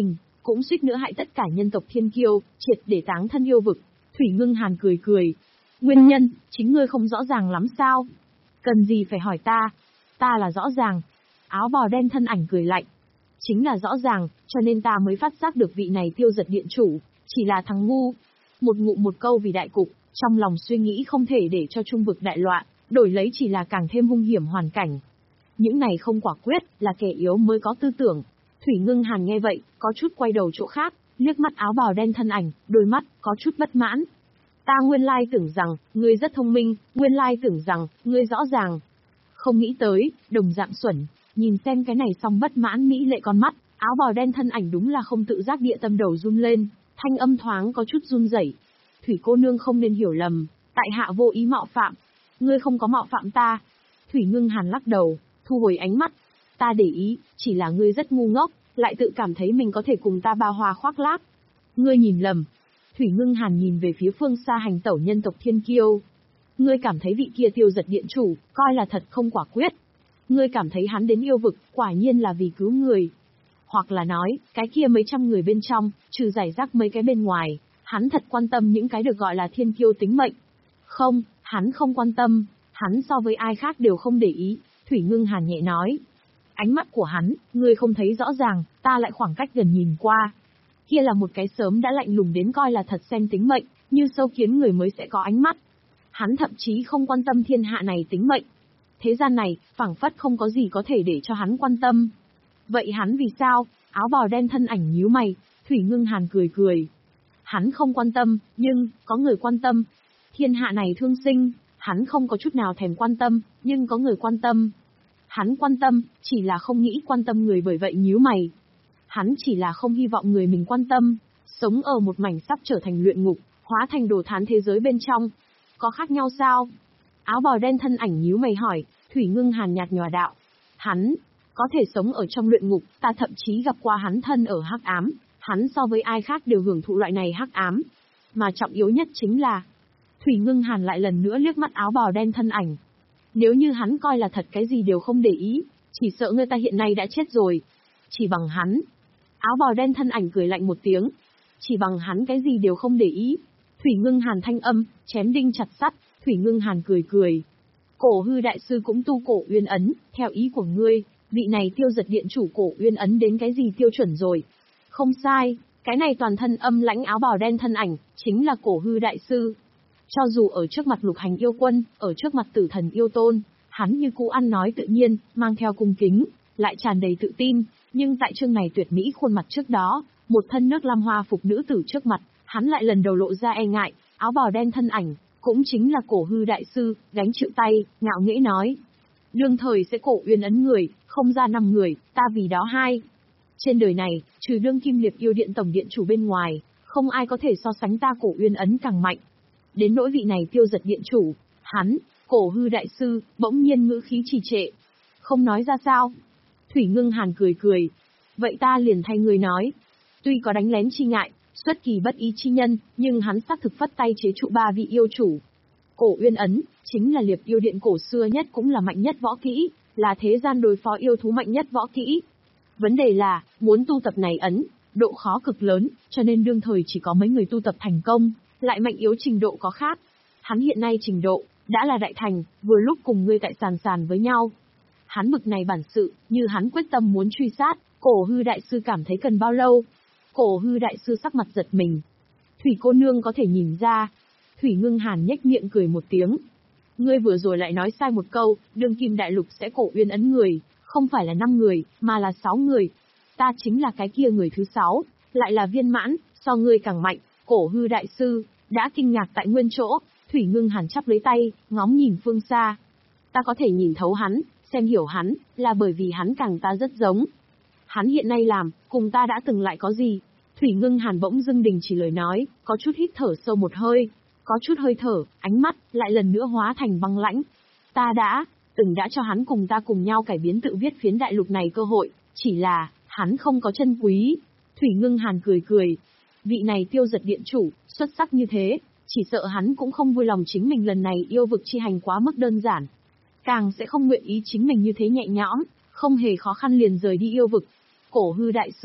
cũng suýt nữa hại tất cả nhân tộc thiên kiêu, triệt để táng thân yêu vực. Thủy Ngưng Hàn cười cười. Nguyên nhân, chính ngươi không rõ ràng lắm sao? Cần gì phải hỏi ta? Ta là rõ ràng. Áo bào đen thân ảnh cười lạnh. Chính là rõ ràng, cho nên ta mới phát giác được vị này Tiêu Giật điện chủ, chỉ là thằng ngu. Một ngụm một câu vì đại cục, trong lòng suy nghĩ không thể để cho trung vực đại loạn, đổi lấy chỉ là càng thêm hung hiểm hoàn cảnh. Những này không quả quyết, là kẻ yếu mới có tư tưởng. Thủy Ngưng Hàn nghe vậy, có chút quay đầu chỗ khác, liếc mắt áo bào đen thân ảnh, đôi mắt có chút bất mãn. Ta nguyên lai tưởng rằng, ngươi rất thông minh, nguyên lai tưởng rằng, ngươi rõ ràng. Không nghĩ tới, đồng dạng xuẩn, nhìn xem cái này xong bất mãn mỹ lệ con mắt, áo bào đen thân ảnh đúng là không tự giác địa tâm đầu run lên, thanh âm thoáng có chút run rẩy. Thủy cô nương không nên hiểu lầm, tại hạ vô ý mạo phạm. Ngươi không có mạo phạm ta. Thủy Ngưng Hàn lắc đầu, thu hồi ánh mắt. Ta để ý, chỉ là ngươi rất ngu ngốc, lại tự cảm thấy mình có thể cùng ta ba hoa khoác lác. Ngươi nhìn lầm. Thủy Ngưng Hàn nhìn về phía phương xa hành tẩu nhân tộc thiên kiêu. Ngươi cảm thấy vị kia Tiêu Giật điện chủ, coi là thật không quả quyết. Ngươi cảm thấy hắn đến yêu vực, quả nhiên là vì cứu người. Hoặc là nói, cái kia mấy trăm người bên trong, trừ giải rác mấy cái bên ngoài, hắn thật quan tâm những cái được gọi là thiên kiêu tính mệnh. Không, hắn không quan tâm, hắn so với ai khác đều không để ý, Thủy Ngưng Hàn nhẹ nói. Ánh mắt của hắn, ngươi không thấy rõ ràng, ta lại khoảng cách gần nhìn qua. Kia là một cái sớm đã lạnh lùng đến coi là thật xem tính mệnh, như sâu kiến người mới sẽ có ánh mắt. Hắn thậm chí không quan tâm thiên hạ này tính mệnh. Thế gian này, phảng phất không có gì có thể để cho hắn quan tâm. Vậy hắn vì sao? Áo bào đen thân ảnh nhíu mày, Thủy Ngưng Hàn cười cười. Hắn không quan tâm, nhưng, có người quan tâm. Thiên hạ này thương sinh, hắn không có chút nào thèm quan tâm, nhưng có người quan tâm. Hắn quan tâm, chỉ là không nghĩ quan tâm người bởi vậy nhíu mày. Hắn chỉ là không hy vọng người mình quan tâm, sống ở một mảnh sắp trở thành luyện ngục, hóa thành đồ thán thế giới bên trong. Có khác nhau sao? Áo bào đen thân ảnh nhíu mày hỏi, Thủy Ngưng Hàn nhạt nhòa đạo. Hắn, có thể sống ở trong luyện ngục, ta thậm chí gặp qua hắn thân ở hắc ám, hắn so với ai khác đều hưởng thụ loại này hắc ám. Mà trọng yếu nhất chính là, Thủy Ngưng Hàn lại lần nữa liếc mắt áo bào đen thân ảnh. Nếu như hắn coi là thật cái gì đều không để ý, chỉ sợ người ta hiện nay đã chết rồi. Chỉ bằng hắn. Áo bào đen thân ảnh cười lạnh một tiếng. Chỉ bằng hắn cái gì đều không để ý. Thủy Ngưng Hàn thanh âm, chém đinh chặt sắt, Thủy Ngưng Hàn cười cười. Cổ hư đại sư cũng tu cổ uyên ấn, theo ý của ngươi, vị này Tiêu Giật điện chủ cổ uyên ấn đến cái gì tiêu chuẩn rồi? Không sai, cái này toàn thân âm lãnh áo bào đen thân ảnh, chính là cổ hư đại sư. Cho dù ở trước mặt lục hành yêu quân, ở trước mặt tử thần yêu tôn, hắn như cũ ăn nói tự nhiên, mang theo cung kính, lại tràn đầy tự tin, nhưng tại chương này tuyệt mỹ khuôn mặt trước đó, một thân nước lam hoa phục nữ tử trước mặt, hắn lại lần đầu lộ ra e ngại, áo bào đen thân ảnh, cũng chính là cổ hư đại sư, gánh chịu tay, ngạo nghễ nói. Đương thời sẽ cổ uyên ấn người, không ra năm người, ta vì đó hai. Trên đời này, trừ đương kim liệt yêu điện tổng điện chủ bên ngoài, không ai có thể so sánh ta cổ uyên ấn càng mạnh. Đến nỗi vị này Tiêu Giật điện chủ, hắn, cổ hư đại sư, bỗng nhiên ngữ khí trì trệ. Không nói ra sao? Thủy Ngưng Hàn cười cười. Vậy ta liền thay người nói. Tuy có đánh lén chi ngại, xuất kỳ bất ý chi nhân, nhưng hắn xác thực phất tay chế trụ ba vị yêu chủ. Cổ uyên ấn, chính là liệt yêu điện cổ xưa nhất cũng là mạnh nhất võ kỹ, là thế gian đối phó yêu thú mạnh nhất võ kỹ. Vấn đề là, muốn tu tập này ấn, độ khó cực lớn, cho nên đương thời chỉ có mấy người tu tập thành công, lại mạnh yếu trình độ có khác. Hắn hiện nay trình độ, đã là đại thành, vừa lúc cùng ngươi tại sàn sàn với nhau. Hắn bực này bản sự, như hắn quyết tâm muốn truy sát, cổ hư đại sư cảm thấy cần bao lâu? Cổ hư đại sư sắc mặt giật mình. Thủy cô nương có thể nhìn ra. Thủy Ngưng Hàn nhếch miệng cười một tiếng. Ngươi vừa rồi lại nói sai một câu, đương kim đại lục sẽ cổ uyên ấn người, không phải là năm người, mà là sáu người. Ta chính là cái kia người thứ sáu, lại là viên mãn, so ngươi càng mạnh. Cổ hư đại sư, đã kinh ngạc tại nguyên chỗ, Thủy Ngưng Hàn chắp lấy tay, ngóng nhìn phương xa. Ta có thể nhìn thấu hắn, xem hiểu hắn, là bởi vì hắn càng ta rất giống. Hắn hiện nay làm, cùng ta đã từng lại có gì? Thủy Ngưng Hàn bỗng dưng đình chỉ lời nói, có chút hít thở sâu một hơi, có chút hơi thở, ánh mắt, lại lần nữa hóa thành băng lãnh. Ta đã, từng đã cho hắn cùng ta cùng nhau cải biến tự viết phiến đại lục này cơ hội, chỉ là, hắn không có chân quý. Thủy Ngưng Hàn cười cười. Vị này Tiêu Giật điện chủ, xuất sắc như thế, chỉ sợ hắn cũng không vui lòng chính mình lần này yêu vực chi hành quá mức đơn giản. Càng sẽ không nguyện ý chính mình như thế nhẹ nhõm, không hề khó khăn liền rời đi yêu vực. Cổ hư đại sư,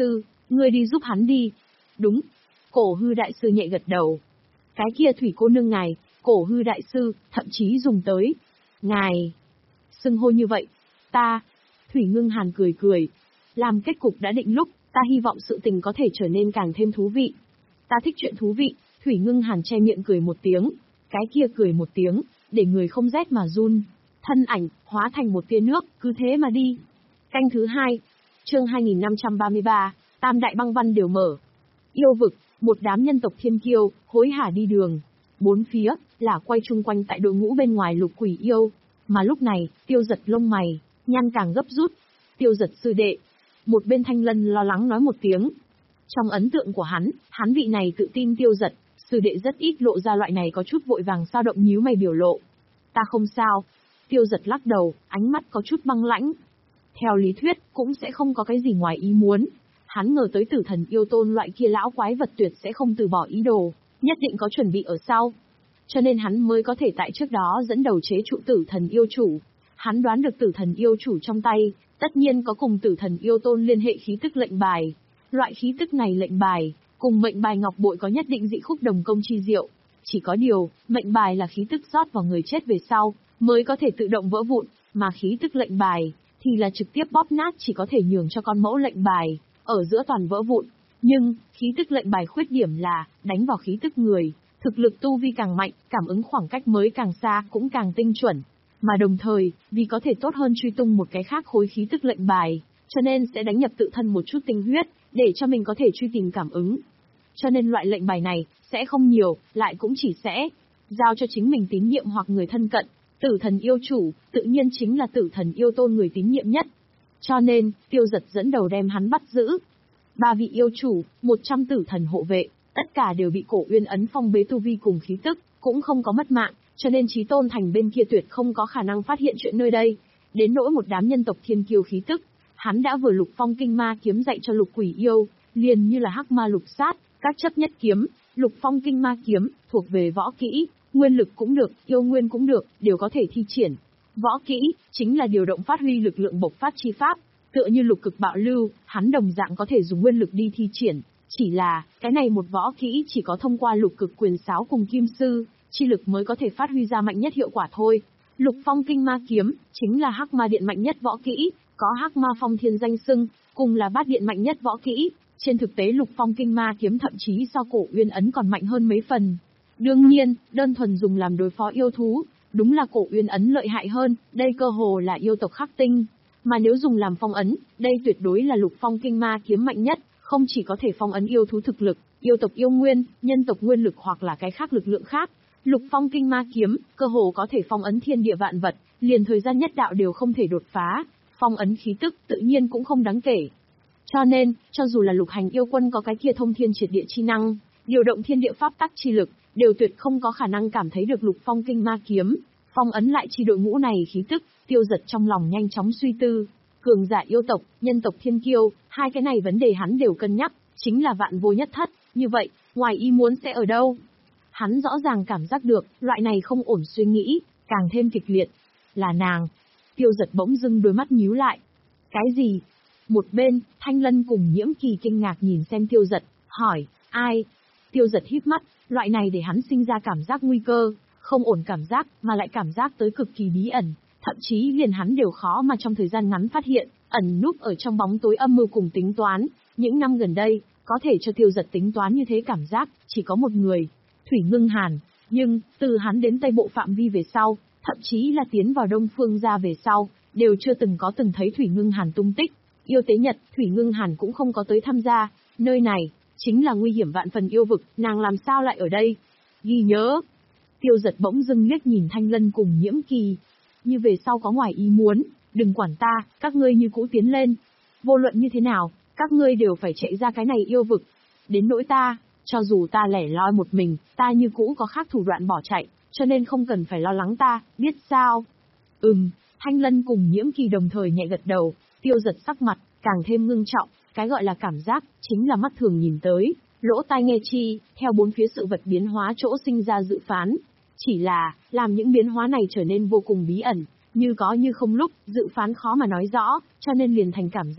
Ngươi đi giúp hắn đi. Đúng. Cổ hư đại sư nhẹ gật đầu. Cái kia thủy cô nương ngài, cổ hư đại sư, thậm chí dùng tới. Ngài. Xưng hô như vậy. Ta. Thủy Ngưng Hàn cười cười. Làm kết cục đã định lúc, ta hy vọng sự tình có thể trở nên càng thêm thú vị. Ta thích chuyện thú vị. Thủy Ngưng Hàn che miệng cười một tiếng. Cái kia cười một tiếng, để người không rét mà run. Thân ảnh, hóa thành một tia nước, cứ thế mà đi. Canh thứ hai. Chương hai nghìn năm trăm ba mươi ba, Tam đại băng văn đều mở. Yêu vực, một đám nhân tộc thiên kiêu, hối hả đi đường. Bốn phía, là quay chung quanh tại đội ngũ bên ngoài Lục Quỷ Yêu. Mà lúc này, Tiêu Giật lông mày, nhăn càng gấp rút. Tiêu Giật sư đệ. Một bên Thanh Lân lo lắng nói một tiếng. Trong ấn tượng của hắn, hắn vị này tự tin Tiêu Giật, sư đệ rất ít lộ ra loại này có chút vội vàng sao động nhíu mày biểu lộ. Ta không sao. Tiêu Giật lắc đầu, ánh mắt có chút băng lãnh. Theo lý thuyết, cũng sẽ không có cái gì ngoài ý muốn. Hắn ngờ tới Tử Thần Yêu Tôn loại kia lão quái vật tuyệt sẽ không từ bỏ ý đồ, nhất định có chuẩn bị ở sau. Cho nên hắn mới có thể tại trước đó dẫn đầu chế trụ Tử Thần Yêu Chủ. Hắn đoán được Tử Thần Yêu Chủ trong tay, tất nhiên có cùng Tử Thần Yêu Tôn liên hệ khí tức lệnh bài. Loại khí tức này lệnh bài, cùng mệnh bài ngọc bội có nhất định dị khúc đồng công chi diệu. Chỉ có điều, mệnh bài là khí tức rót vào người chết về sau, mới có thể tự động vỡ vụn, mà khí tức lệnh bài, thì là trực tiếp bóp nát chỉ có thể nhường cho con mẫu lệnh bài, ở giữa toàn vỡ vụn. Nhưng, khí tức lệnh bài khuyết điểm là, đánh vào khí tức người, thực lực tu vi càng mạnh, cảm ứng khoảng cách mới càng xa cũng càng tinh chuẩn. Mà đồng thời, vì có thể tốt hơn truy tung một cái khác khối khí tức lệnh bài, cho nên sẽ đánh nhập tự thân một chút tinh huyết, để cho mình có thể truy tìm cảm ứng. Cho nên loại lệnh bài này, sẽ không nhiều, lại cũng chỉ sẽ giao cho chính mình tín nhiệm hoặc người thân cận. Tử Thần Yêu Chủ, tự nhiên chính là Tử Thần Yêu Tôn người tín nhiệm nhất. Cho nên, Tiêu Giật dẫn đầu đem hắn bắt giữ. Ba vị yêu chủ, một trăm tử thần hộ vệ, tất cả đều bị Cổ Uyên ấn phong bế tu vi cùng khí tức, cũng không có mất mạng, cho nên Chí Tôn Thành bên kia tuyệt không có khả năng phát hiện chuyện nơi đây. Đến nỗi một đám nhân tộc thiên kiêu khí tức, hắn đã vừa Lục Phong Kinh Ma kiếm dạy cho Lục Quỷ Yêu, liền như là Hắc Ma Lục Sát, các chấp nhất kiếm, Lục Phong Kinh Ma kiếm, thuộc về võ kỹ, nguyên lực cũng được, yêu nguyên cũng được, đều có thể thi triển. Võ kỹ, chính là điều động phát huy lực lượng bộc phát chi pháp, tựa như lục cực bạo lưu, hắn đồng dạng có thể dùng nguyên lực đi thi triển, chỉ là, cái này một võ kỹ chỉ có thông qua lục cực quyền sáo cùng kim sư, chi lực mới có thể phát huy ra mạnh nhất hiệu quả thôi. Lục Phong Kinh Ma kiếm, chính là Hắc Ma Điện mạnh nhất võ kỹ, có Hắc Ma Phong Thiên danh xưng, cùng là bát điện mạnh nhất võ kỹ, trên thực tế Lục Phong Kinh Ma kiếm thậm chí so Cổ Uyên ấn còn mạnh hơn mấy phần. Đương nhiên, đơn thuần dùng làm đối phó yêu thú, đúng là Cổ Uyên ấn lợi hại hơn, đây cơ hồ là yêu tộc khắc tinh. Mà nếu dùng làm phong ấn, đây tuyệt đối là Lục Phong Kinh Ma kiếm mạnh nhất, không chỉ có thể phong ấn yêu thú thực lực, yêu tộc yêu nguyên, nhân tộc nguyên lực hoặc là cái khác lực lượng khác. Lục Phong Kinh Ma kiếm, cơ hồ có thể phong ấn thiên địa vạn vật, liền thời gian nhất đạo đều không thể đột phá, phong ấn khí tức tự nhiên cũng không đáng kể. Cho nên, cho dù là Lục Hành yêu quân có cái kia thông thiên triệt địa chi năng, điều động thiên địa pháp tắc chi lực, đều tuyệt không có khả năng cảm thấy được Lục Phong Kinh Ma kiếm, phong ấn lại chi đội ngũ này khí tức. Tiêu Giật trong lòng nhanh chóng suy tư, cường giả yêu tộc, nhân tộc thiên kiêu, hai cái này vấn đề hắn đều cân nhắc, chính là vạn vô nhất thất, như vậy, ngoài ý muốn sẽ ở đâu? Hắn rõ ràng cảm giác được, loại này không ổn suy nghĩ, càng thêm kịch liệt. Là nàng. Tiêu Giật bỗng dưng đôi mắt nhíu lại. Cái gì? Một bên, Thanh Lân cùng Nhiễm Kỳ kinh ngạc nhìn xem Tiêu Giật, hỏi, ai? Tiêu Giật híp mắt, loại này để hắn sinh ra cảm giác nguy cơ, không ổn cảm giác, mà lại cảm giác tới cực kỳ bí ẩn. Thậm chí liền hắn đều khó mà trong thời gian ngắn phát hiện, ẩn núp ở trong bóng tối âm mưu cùng tính toán. Những năm gần đây, có thể cho Tiêu Giật tính toán như thế cảm giác, chỉ có một người, Thủy Ngưng Hàn. Nhưng, từ hắn đến Tây Bộ phạm vi về sau, thậm chí là tiến vào Đông Phương gia về sau, đều chưa từng có từng thấy Thủy Ngưng Hàn tung tích. Yêu tế Nhật, Thủy Ngưng Hàn cũng không có tới tham gia, nơi này, chính là nguy hiểm vạn phần yêu vực, nàng làm sao lại ở đây? Ghi nhớ. Tiêu Giật bỗng dưng liếc nhìn Thanh Lân cùng Nhiễm Kỳ. Như về sau có ngoài ý muốn, đừng quản ta, các ngươi như cũ tiến lên. Vô luận như thế nào, các ngươi đều phải chạy ra cái này yêu vực. Đến nỗi ta, cho dù ta lẻ loi một mình, ta như cũ có khác thủ đoạn bỏ chạy, cho nên không cần phải lo lắng ta, biết sao? Ừm, Thanh Lân cùng Nhiễm Kỳ đồng thời nhẹ gật đầu, Tiêu Giật sắc mặt, càng thêm ngưng trọng, cái gọi là cảm giác, chính là mắt thường nhìn tới, lỗ tai nghe chi, theo bốn phía sự vật biến hóa chỗ sinh ra dự phán. Chỉ là, làm những biến hóa này trở nên vô cùng bí ẩn, như có như không lúc, dự phán khó mà nói rõ, cho nên liền thành cảm giác.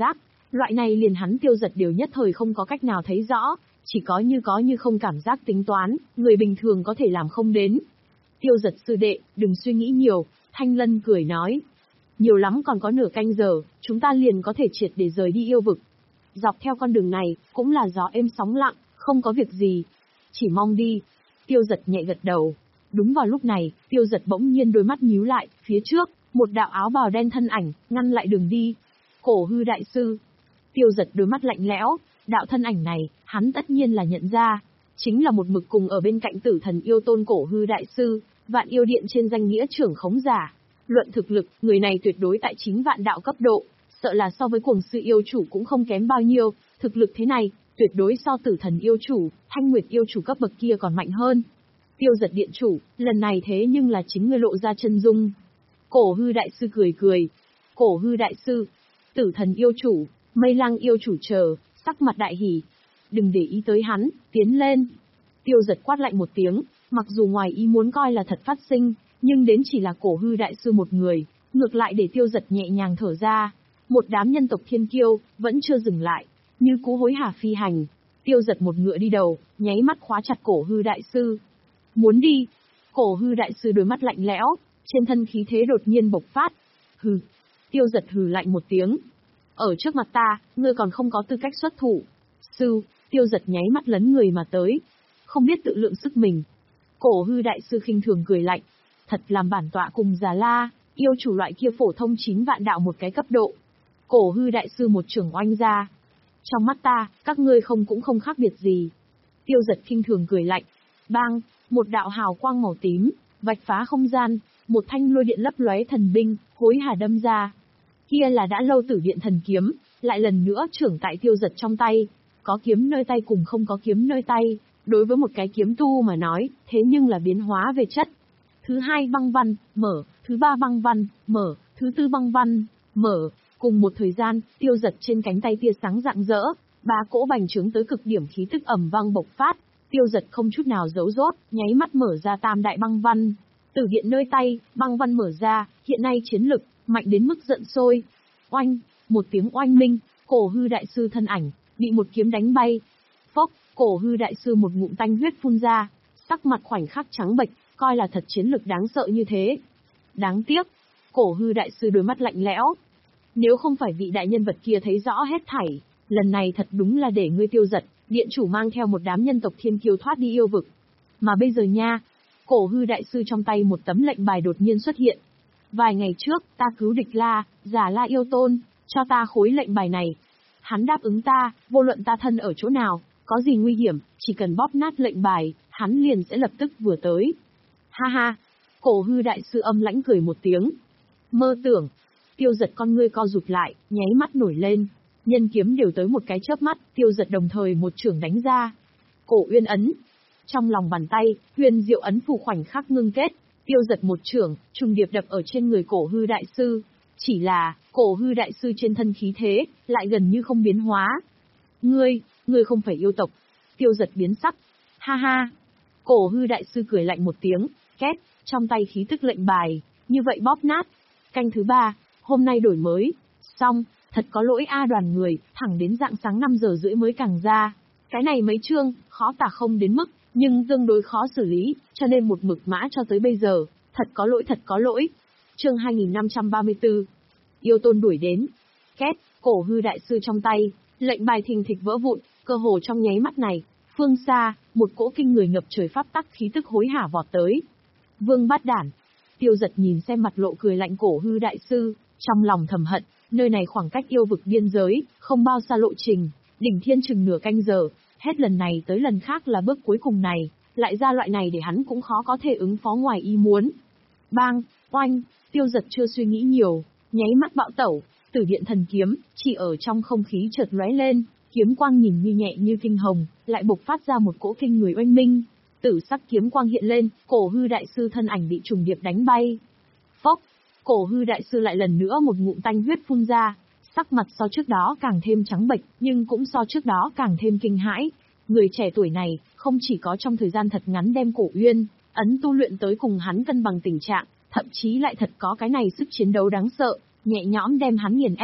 Loại này liền hắn Tiêu Giật đều nhất thời không có cách nào thấy rõ, chỉ có như có như không cảm giác tính toán, người bình thường có thể làm không đến. Tiêu Giật sư đệ, đừng suy nghĩ nhiều, Thanh Lân cười nói. Nhiều lắm còn có nửa canh giờ, chúng ta liền có thể triệt để rời đi yêu vực. Dọc theo con đường này, cũng là gió êm sóng lặng, không có việc gì. Chỉ mong đi. Tiêu Giật nhẹ gật đầu. Đúng vào lúc này, Tiêu Giật bỗng nhiên đôi mắt nhíu lại, phía trước, một đạo áo bào đen thân ảnh, ngăn lại đường đi. Cổ Hư đại sư. Tiêu Giật đôi mắt lạnh lẽo, đạo thân ảnh này, hắn tất nhiên là nhận ra. Chính là một mực cùng ở bên cạnh Tử Thần Yêu Tôn Cổ Hư đại sư, Vạn Yêu Điện trên danh nghĩa trưởng khống giả. Luận thực lực, người này tuyệt đối tại chính vạn đạo cấp độ, sợ là so với Cuồng Sư yêu chủ cũng không kém bao nhiêu, thực lực thế này, tuyệt đối so Tử Thần yêu chủ, Thanh Nguyệt yêu chủ cấp bậc kia còn mạnh hơn. Tiêu Giật điện chủ, lần này thế nhưng là chính ngươi lộ ra chân dung. Cổ Hư đại sư cười cười. Cổ Hư đại sư, Tử Thần yêu chủ, Mây Lang yêu chủ chờ, sắc mặt đại hỉ. Đừng để ý tới hắn, tiến lên. Tiêu Giật quát lạnh một tiếng, mặc dù ngoài ý muốn coi là thật phát sinh, nhưng đến chỉ là Cổ Hư đại sư một người, ngược lại để Tiêu Giật nhẹ nhàng thở ra. Một đám nhân tộc thiên kiêu, vẫn chưa dừng lại, như cú hối hả phi hành. Tiêu Giật một ngựa đi đầu, nháy mắt khóa chặt Cổ Hư đại sư. Muốn đi. Cổ Hư đại sư đôi mắt lạnh lẽo, trên thân khí thế đột nhiên bộc phát. Hừ. Tiêu Giật hừ lạnh một tiếng. Ở trước mặt ta, ngươi còn không có tư cách xuất thủ. Sư, Tiêu Giật nháy mắt lấn người mà tới. Không biết tự lượng sức mình. Cổ Hư đại sư khinh thường cười lạnh. Thật làm bản tọa cùng Già La, yêu chủ loại kia phổ thông chín vạn đạo một cái cấp độ. Cổ Hư đại sư một trưởng oanh ra. Trong mắt ta, các ngươi không cũng không khác biệt gì. Tiêu Giật khinh thường cười lạnh. Bang, một đạo hào quang màu tím, vạch phá không gian, một thanh lôi điện lấp lóe thần binh, hối hả đâm ra. Kia là đã lâu Tử Điện thần kiếm, lại lần nữa trưởng tại Tiêu Giật trong tay. Có kiếm nơi tay cùng không có kiếm nơi tay, đối với một cái kiếm tu mà nói, thế nhưng là biến hóa về chất. Thứ hai băng văn, mở, thứ ba băng văn, mở, thứ tư băng văn, mở. Cùng một thời gian, Tiêu Giật trên cánh tay tia sáng rạng rỡ, ba cỗ bành trướng tới cực điểm khí tức ầm vang bộc phát. Tiêu Giật không chút nào giấu rốt, nháy mắt mở ra tam đại băng văn. Tử Điện nơi tay, băng văn mở ra, hiện nay chiến lực, mạnh đến mức giận sôi. Oanh, một tiếng oanh minh, Cổ Hư đại sư thân ảnh, bị một kiếm đánh bay. Phốc, Cổ Hư đại sư một ngụm tanh huyết phun ra, sắc mặt khoảnh khắc trắng bệch, coi là thật chiến lực đáng sợ như thế. Đáng tiếc, Cổ Hư đại sư đôi mắt lạnh lẽo. Nếu không phải vị đại nhân vật kia thấy rõ hết thảy, lần này thật đúng là để ngươi Tiêu Giật, điện chủ mang theo một đám nhân tộc thiên kiêu thoát đi yêu vực. Mà bây giờ nha, Cổ Hư đại sư trong tay một tấm lệnh bài đột nhiên xuất hiện. Vài ngày trước, ta cứu địch La, Già La yêu tôn, cho ta khối lệnh bài này. Hắn đáp ứng ta, vô luận ta thân ở chỗ nào, có gì nguy hiểm, chỉ cần bóp nát lệnh bài, hắn liền sẽ lập tức vừa tới. Ha ha, Cổ Hư đại sư âm lãnh cười một tiếng. Mơ tưởng. Tiêu Giật con ngươi co rụt lại, nháy mắt nổi lên. Nhân kiếm đều tới một cái chớp mắt, Tiêu Giật đồng thời một chưởng đánh ra. Cổ Uyên ấn. Trong lòng bàn tay, huyền diệu ấn phù khoảnh khắc ngưng kết, Tiêu Giật một chưởng, trùng điệp đập ở trên người Cổ Hư đại sư. Chỉ là, Cổ Hư đại sư trên thân khí thế, lại gần như không biến hóa. Ngươi, ngươi không phải yêu tộc. Tiêu Giật biến sắc. Ha ha. Cổ Hư đại sư cười lạnh một tiếng, két, trong tay khí tức lệnh bài, như vậy bóp nát. Canh thứ ba, hôm nay đổi mới. Xong, thật có lỗi a đoàn người, thẳng đến rạng sáng năm giờ rưỡi mới càng ra. Cái này mấy chương, khó tả không đến mức, nhưng tương đối khó xử lý, cho nên một mực mã cho tới bây giờ. Thật có lỗi thật có lỗi. Chương hai nghìn năm trăm ba mươi tư. Yêu tôn đuổi đến. Két, Cổ Hư đại sư trong tay, lệnh bài thình thịch vỡ vụn, cơ hồ trong nháy mắt này, phương xa, một cỗ kinh người ngập trời pháp tắc khí tức hối hả vọt tới. Vương Bát Đản. Tiêu Giật nhìn xem mặt lộ cười lạnh Cổ Hư đại sư, trong lòng thầm hận, nơi này khoảng cách yêu vực biên giới, không bao xa lộ trình, đỉnh thiên chừng nửa canh giờ, hết lần này tới lần khác là bước cuối cùng này, lại ra loại này để hắn cũng khó có thể ứng phó ngoài ý muốn. Bang, oanh, Tiêu Giật chưa suy nghĩ nhiều, nháy mắt bạo tẩu, Tử Điện thần kiếm, chỉ ở trong không khí chợt lóe lên, kiếm quang nhìn như nhẹ như kinh hồng, lại bộc phát ra một cỗ kinh người oanh minh. Tử sắc kiếm quang hiện lên, Cổ Hư đại sư thân ảnh bị trùng điệp đánh bay. Phốc, Cổ Hư đại sư lại lần nữa một ngụm tanh huyết phun ra, sắc mặt so trước đó càng thêm trắng bệch, nhưng cũng so trước đó càng thêm kinh hãi. Người trẻ tuổi này, không chỉ có trong thời gian thật ngắn đem Cổ Uyên ấn tu luyện tới cùng hắn cân bằng tình trạng, thậm chí lại thật có cái này sức chiến đấu đáng sợ, nhẹ nhõm đem hắn nghiền ép.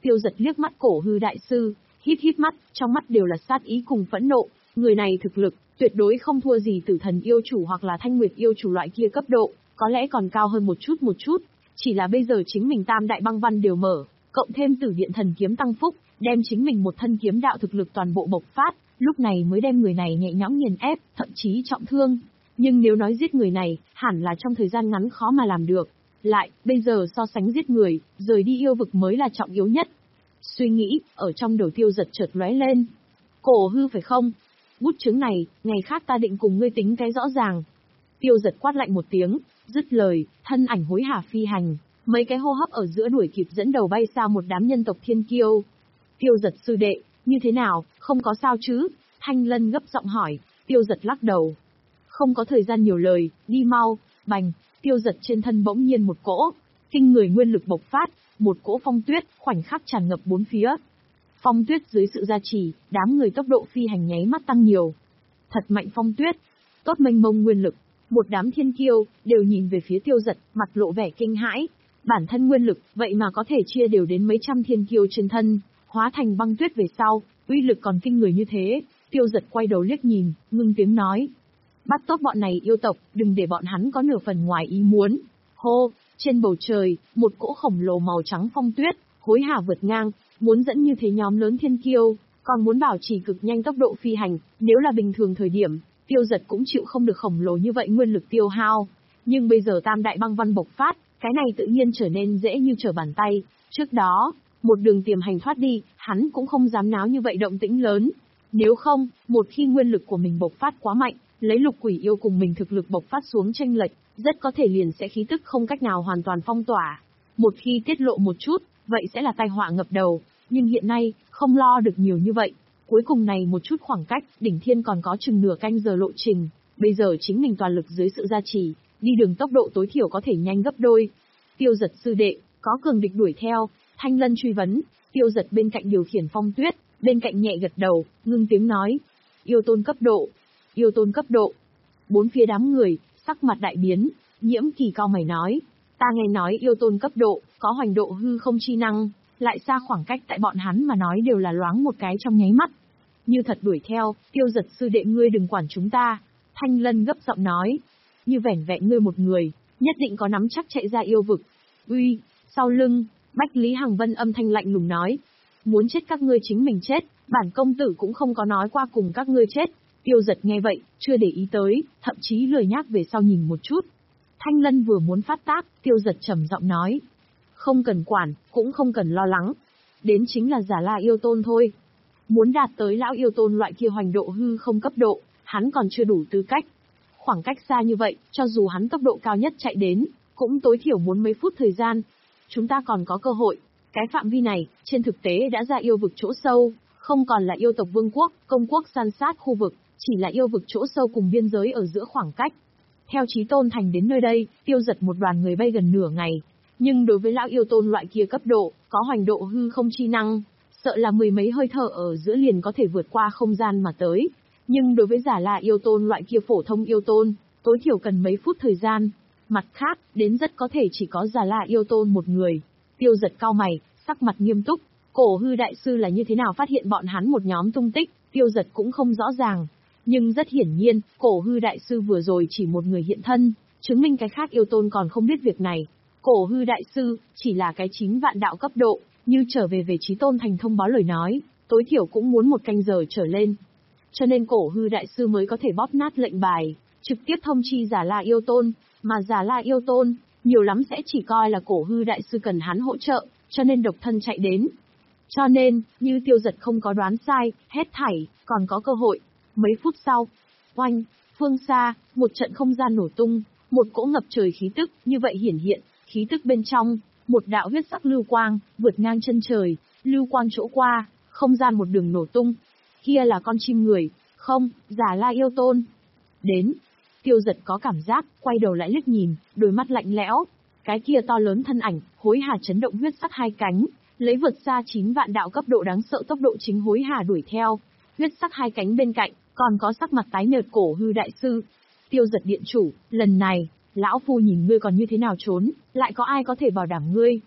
Tiêu Giật liếc mắt Cổ Hư đại sư, híp híp mắt, trong mắt đều là sát ý cùng phẫn nộ, người này thực lực tuyệt đối không thua gì Tử Thần yêu chủ hoặc là Thanh Nguyệt yêu chủ loại kia cấp độ, có lẽ còn cao hơn một chút một chút, chỉ là bây giờ chính mình Tam đại băng văn đều mở, cộng thêm Tử Điện thần kiếm tăng phúc, đem chính mình một thân kiếm đạo thực lực toàn bộ bộc phát, lúc này mới đem người này nhẹ nhõm nghiền ép, thậm chí trọng thương. Nhưng nếu nói giết người này, hẳn là trong thời gian ngắn khó mà làm được. Lại, bây giờ so sánh giết người, rời đi yêu vực mới là trọng yếu nhất. Suy nghĩ, ở trong đầu Tiêu Giật chợt lóe lên. Cổ Hư phải không? Bút chứng này, ngày khác ta định cùng ngươi tính cái rõ ràng. Tiêu Giật quát lạnh một tiếng, dứt lời, thân ảnh hối hả phi hành, mấy cái hô hấp ở giữa đuổi kịp dẫn đầu bay xa một đám nhân tộc thiên kiêu. Tiêu Giật sư đệ, như thế nào, không có sao chứ? Thanh Lân gấp giọng hỏi. Tiêu Giật lắc đầu. Không có thời gian nhiều lời, đi mau. Bành, Tiêu Giật trên thân bỗng nhiên một cỗ kinh người nguyên lực bộc phát, một cỗ phong tuyết khoảnh khắc tràn ngập bốn phía. Phong tuyết dưới sự gia trì, đám người tốc độ phi hành nháy mắt tăng nhiều. Thật mạnh phong tuyết, tốt mênh mông nguyên lực, một đám thiên kiêu đều nhìn về phía Tiêu Giật, mặt lộ vẻ kinh hãi. Bản thân nguyên lực, vậy mà có thể chia đều đến mấy trăm thiên kiêu trên thân, hóa thành băng tuyết về sau, uy lực còn kinh người như thế. Tiêu Giật quay đầu liếc nhìn, ngưng tiếng nói: bắt tốt bọn này yêu tộc, đừng để bọn hắn có nửa phần ngoài ý muốn. Hô, trên bầu trời, một cỗ khổng lồ màu trắng phong tuyết, hối hả vượt ngang, muốn dẫn như thế nhóm lớn thiên kiêu, còn muốn bảo trì cực nhanh tốc độ phi hành, nếu là bình thường thời điểm, Tiêu Giật cũng chịu không được khổng lồ như vậy nguyên lực tiêu hao. Nhưng bây giờ Tam đại băng văn bộc phát, cái này tự nhiên trở nên dễ như trở bàn tay. Trước đó, một đường tiềm hành thoát đi, hắn cũng không dám náo như vậy động tĩnh lớn. Nếu không, một khi nguyên lực của mình bộc phát quá mạnh, lấy Lục Quỷ yêu cùng mình thực lực bộc phát xuống chênh lệch, rất có thể liền sẽ khí tức không cách nào hoàn toàn phong tỏa. Một khi tiết lộ một chút, vậy sẽ là tai họa ngập đầu. Nhưng hiện nay, không lo được nhiều như vậy. Cuối cùng này một chút khoảng cách, đỉnh thiên còn có chừng nửa canh giờ lộ trình. Bây giờ chính mình toàn lực dưới sự gia trì, đi đường tốc độ tối thiểu có thể nhanh gấp đôi. Tiêu Giật sư đệ, có cường địch đuổi theo. Thanh Lân truy vấn. Tiêu Giật bên cạnh điều khiển phong tuyết, bên cạnh nhẹ gật đầu, ngưng tiếng nói: yêu tôn cấp độ, yêu tôn cấp độ. Bốn phía đám người, sắc mặt đại biến. Nhiễm Kỳ cao mày nói: ta nghe nói yêu tôn cấp độ, có hoành độ hư không chi năng, lại xa khoảng cách tại bọn hắn mà nói đều là loáng một cái trong nháy mắt. Như thật đuổi theo, Tiêu Giật sư đệ ngươi đừng quản chúng ta. Thanh Lân gấp giọng nói: như vẻn vẹn ngươi một người, nhất định có nắm chắc chạy ra yêu vực. Uy, sau lưng, Bách Lý Hằng Vân âm thanh lạnh lùng nói: muốn chết các ngươi chính mình chết, bản công tử cũng không có nói qua cùng các ngươi chết. Tiêu Giật nghe vậy, chưa để ý tới, thậm chí lười nhác về sau nhìn một chút. Thanh Lân vừa muốn phát tác, Tiêu Giật trầm giọng nói: không cần quản, cũng không cần lo lắng. Đến chính là giả la yêu tôn thôi. Muốn đạt tới lão yêu tôn loại kia hoành độ hư không cấp độ, hắn còn chưa đủ tư cách. Khoảng cách xa như vậy, cho dù hắn tốc độ cao nhất chạy đến, cũng tối thiểu muốn mấy phút thời gian. Chúng ta còn có cơ hội. Cái phạm vi này, trên thực tế đã ra yêu vực chỗ sâu, không còn là yêu tộc vương quốc, công quốc san sát khu vực, chỉ là yêu vực chỗ sâu cùng biên giới ở giữa khoảng cách. Theo Chí Tôn Thành đến nơi đây, Tiêu Giật một đoàn người bay gần nửa ngày. Nhưng đối với lão yêu tôn loại kia cấp độ, có hoành độ hư không chi năng, sợ là mười mấy hơi thở ở giữa liền có thể vượt qua không gian mà tới. Nhưng đối với giả la yêu tôn loại kia phổ thông yêu tôn, tối thiểu cần mấy phút thời gian. Mặt khác, đến rất có thể chỉ có giả la yêu tôn một người. Tiêu Giật cau mày, sắc mặt nghiêm túc. Cổ Hư đại sư là như thế nào phát hiện bọn hắn một nhóm tung tích, Tiêu Giật cũng không rõ ràng. Nhưng rất hiển nhiên, Cổ Hư đại sư vừa rồi chỉ một người hiện thân, chứng minh cái khác yêu tôn còn không biết việc này. Cổ Hư đại sư chỉ là cái chín vạn đạo cấp độ, như trở về về Chí Tôn Thành thông báo lời nói, tối thiểu cũng muốn một canh giờ trở lên. Cho nên Cổ Hư đại sư mới có thể bóp nát lệnh bài, trực tiếp thông chi giả la yêu tôn, mà giả la yêu tôn, nhiều lắm sẽ chỉ coi là Cổ Hư đại sư cần hắn hỗ trợ, cho nên độc thân chạy đến. Cho nên, như Tiêu Giật không có đoán sai, hết thảy, còn có cơ hội. Mấy phút sau, oanh, phương xa, một trận không gian nổ tung, một cỗ ngập trời khí tức, như vậy hiển hiện, khí tức bên trong, một đạo huyết sắc lưu quang, vượt ngang chân trời, lưu quang chỗ qua, không gian một đường nổ tung. Kia là con chim người, không, giả la yêu tôn. Đến, Tiêu Giật có cảm giác, quay đầu lại liếc nhìn, đôi mắt lạnh lẽo. Cái kia to lớn thân ảnh, hối hả chấn động huyết sắc hai cánh, lấy vượt xa chín vạn đạo cấp độ đáng sợ tốc độ chính hối hả đuổi theo. Huyết sắc hai cánh bên cạnh, còn có sắc mặt tái nhợt Cổ Hư đại sư. Tiêu Giật điện chủ, lần này, lão phu nhìn ngươi còn như thế nào trốn, lại có ai có thể bảo đảm ngươi?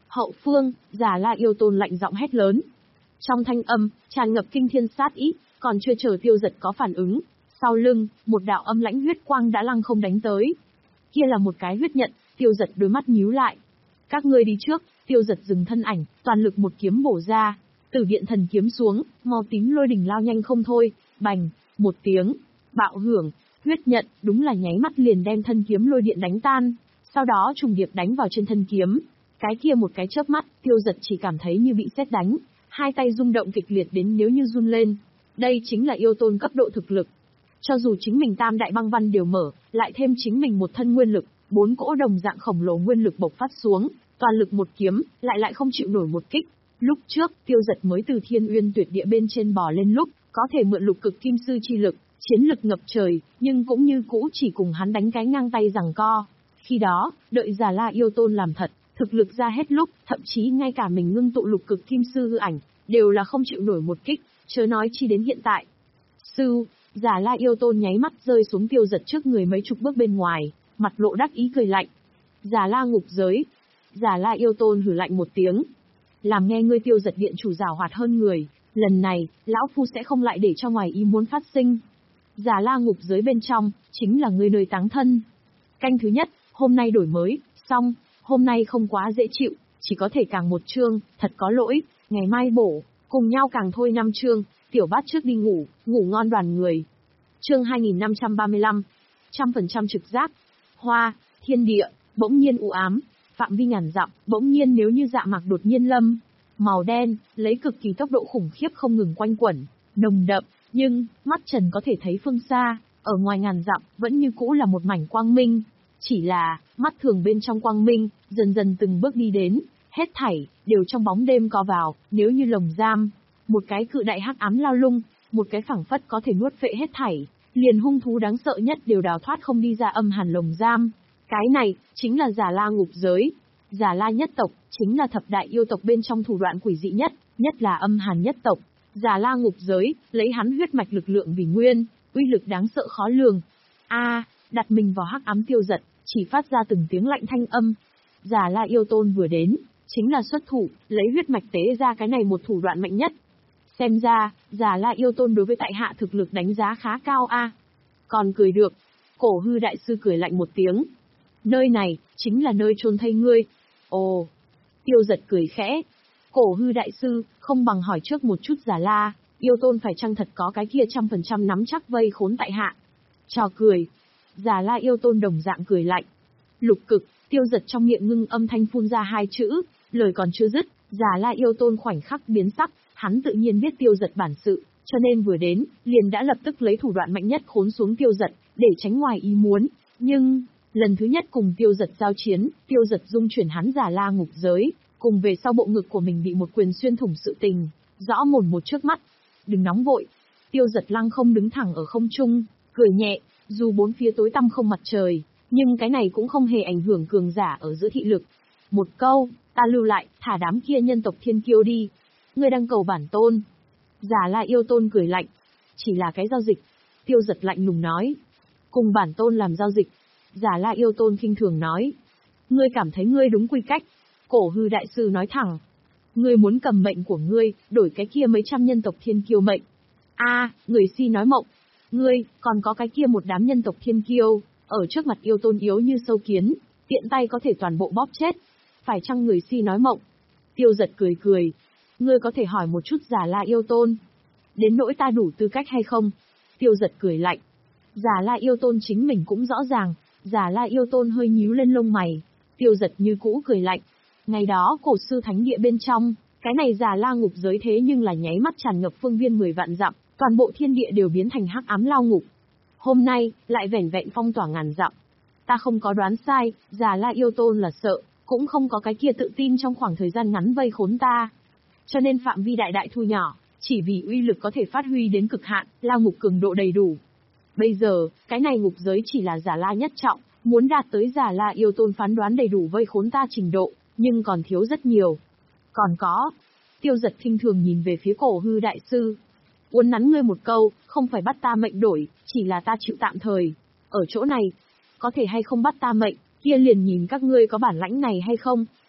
Hậu phương, Già La yêu tôn lạnh giọng hét lớn. Trong thanh âm, tràn ngập kinh thiên sát ý, còn chưa chờ Tiêu Dật có phản ứng. Sau lưng, một đạo âm lãnh huyết quang đã lăng không đánh tới. Kia là một cái huyết nhận, Tiêu Dật đôi mắt nhíu lại. Các ngươi đi trước, Tiêu Dật dừng thân ảnh, toàn lực một kiếm bổ ra. Tử điện thần kiếm xuống, màu tím lôi đỉnh lao nhanh không thôi, bành, một tiếng, bạo hưởng, huyết nhận, đúng là nháy mắt liền đem thân kiếm lôi điện đánh tan, sau đó trùng điệp đánh vào trên thân kiếm. Cái kia một cái chớp mắt, Tiêu Dật chỉ cảm thấy như bị sét đánh, hai tay rung động kịch liệt đến nếu như run lên. Đây chính là yêu tôn cấp độ thực lực. Cho dù chính mình tam đại băng văn đều mở, lại thêm chính mình một thân nguyên lực, bốn cỗ đồng dạng khổng lồ nguyên lực bộc phát xuống, toàn lực một kiếm, lại lại không chịu nổi một kích. Lúc trước, Tiêu Dật mới từ Thiên Uyên Tuyệt Địa bên trên bò lên lúc, có thể mượn lục cực kim sư chi lực, chiến lực ngập trời, nhưng cũng như cũ chỉ cùng hắn đánh cái ngang tay giằng co. Khi đó, đợi Già La yêu tôn làm thật, thực lực ra hết lúc, thậm chí ngay cả mình ngưng tụ lục cực kim sư hư ảnh, đều là không chịu nổi một kích, chớ nói chi đến hiện tại. Sư, Già La yêu tôn nháy mắt rơi xuống Tiêu Dật trước người mấy chục bước bên ngoài, mặt lộ đắc ý cười lạnh. Già La ngục giới. Già La yêu tôn hử lạnh một tiếng. Làm nghe ngươi Tiêu Dật điện chủ giảo hoạt hơn người, lần này, lão phu sẽ không lại để cho ngoài ý muốn phát sinh. Già La ngục giới bên trong, chính là ngươi nơi táng thân. Canh thứ nhất, hôm nay đổi mới, xong, hôm nay không quá dễ chịu, chỉ có thể càng một chương, thật có lỗi, ngày mai bổ, cùng nhau càng thôi năm chương, tiểu bát trước đi ngủ, ngủ ngon đoàn người. Chương hai nghìn năm trăm ba mươi lăm, trăm phần trăm trực giác. Hoa, thiên địa, bỗng nhiên u ám, phạm vi ngàn dặm, bỗng nhiên nếu như dạ mạc đột nhiên lâm. Màu đen, lấy cực kỳ tốc độ khủng khiếp không ngừng quanh quẩn, nồng đậm, nhưng, mắt trần có thể thấy phương xa, ở ngoài ngàn dặm, vẫn như cũ là một mảnh quang minh. Chỉ là, mắt thường bên trong quang minh, dần dần từng bước đi đến, hết thảy, đều trong bóng đêm co vào, nếu như lồng giam. Một cái cự đại hắc ám lao lung, một cái phảng phất có thể nuốt phệ hết thảy, liền hung thú đáng sợ nhất đều đào thoát không đi ra âm hàn lồng giam. Cái này, chính là Già La ngục giới. Già La nhất tộc, chính là thập đại yêu tộc bên trong thủ đoạn quỷ dị nhất, nhất là âm hàn nhất tộc. Già La ngục giới, lấy hắn huyết mạch lực lượng vì nguyên, uy lực đáng sợ khó lường. A, đặt mình vào hắc ám Tiêu Dật, chỉ phát ra từng tiếng lạnh thanh âm. Già La yêu tôn vừa đến, chính là xuất thủ, lấy huyết mạch tế ra cái này một thủ đoạn mạnh nhất. Xem ra, Già La yêu tôn đối với tại hạ thực lực đánh giá khá cao a. Còn cười được. Cổ hư đại sư cười lạnh một tiếng. Nơi này, chính là nơi chôn thây ngươi. Ồ. Tiêu Dật cười khẽ. Cổ hư đại sư, không bằng hỏi trước một chút Già La, yêu tôn phải chăng thật có cái kia trăm phần trăm nắm chắc vây khốn tại hạ. Trò cười. Già La yêu tôn đồng dạng cười lạnh. Lục cực, Tiêu Dật trong miệng ngưng âm thanh phun ra hai chữ, lời còn chưa dứt, Già La yêu tôn khoảnh khắc biến sắc, hắn tự nhiên biết Tiêu Dật bản sự, cho nên vừa đến, liền đã lập tức lấy thủ đoạn mạnh nhất khốn xuống Tiêu Dật, để tránh ngoài ý muốn. Nhưng, lần thứ nhất cùng Tiêu Dật giao chiến, Tiêu Dật dung chuyển hắn Già La ngục giới, cùng về sau bộ ngực của mình bị một quyền xuyên thủng sự tình, rõ mồn một trước mắt. Đừng nóng vội. Tiêu Dật lăng không đứng thẳng ở không trung, cười nhẹ, dù bốn phía tối tăm không mặt trời, nhưng cái này cũng không hề ảnh hưởng cường giả ở giữa thị lực. Một câu, ta lưu lại, thả đám kia nhân tộc thiên kiêu đi. Ngươi đang cầu bản tôn. Già La yêu tôn cười lạnh. Chỉ là cái giao dịch. Tiêu Dật lạnh lùng nói. Cùng bản tôn làm giao dịch. Già La yêu tôn khinh thường nói. Ngươi cảm thấy ngươi đúng quy cách. Cổ hư đại sư nói thẳng. Ngươi muốn cầm mệnh của ngươi, đổi cái kia mấy trăm nhân tộc thiên kiêu mệnh. A, à, người si nói mộng. Ngươi, còn có cái kia một đám nhân tộc thiên kiêu, ở trước mặt yêu tôn yếu như sâu kiến, tiện tay có thể toàn bộ bóp chết. Phải chăng người si nói mộng? Tiêu Dật cười cười. Ngươi có thể hỏi một chút Già La yêu tôn. Đến nỗi ta đủ tư cách hay không? Tiêu Dật cười lạnh. Già La yêu tôn chính mình cũng rõ ràng. Già La yêu tôn hơi nhíu lên lông mày. Tiêu Dật như cũ cười lạnh. Ngày đó cổ sư thánh địa bên trong, cái này Già La ngục giới thế nhưng là nháy mắt tràn ngập phương viên mười vạn dặm, toàn bộ thiên địa đều biến thành hắc ám lao ngục. Hôm nay, lại vẻn vẹn phong tỏa ngàn dặm. Ta không có đoán sai, Già La yêu tôn là sợ, cũng không có cái kia tự tin trong khoảng thời gian ngắn vây khốn ta. Cho nên phạm vi đại đại thu nhỏ, chỉ vì uy lực có thể phát huy đến cực hạn, lao ngục cường độ đầy đủ. Bây giờ, cái này ngục giới chỉ là Già La nhất trọng, muốn đạt tới Già La yêu tôn phán đoán đầy đủ vây khốn ta trình độ, nhưng còn thiếu rất nhiều. Còn có, Tiêu Dật khinh thường nhìn về phía cổ hư đại sư. Uốn nắn ngươi một câu, không phải bắt ta mệnh đổi, chỉ là ta chịu tạm thời. Ở chỗ này, có thể hay không bắt ta mệnh, kia liền nhìn các ngươi có bản lãnh này hay không.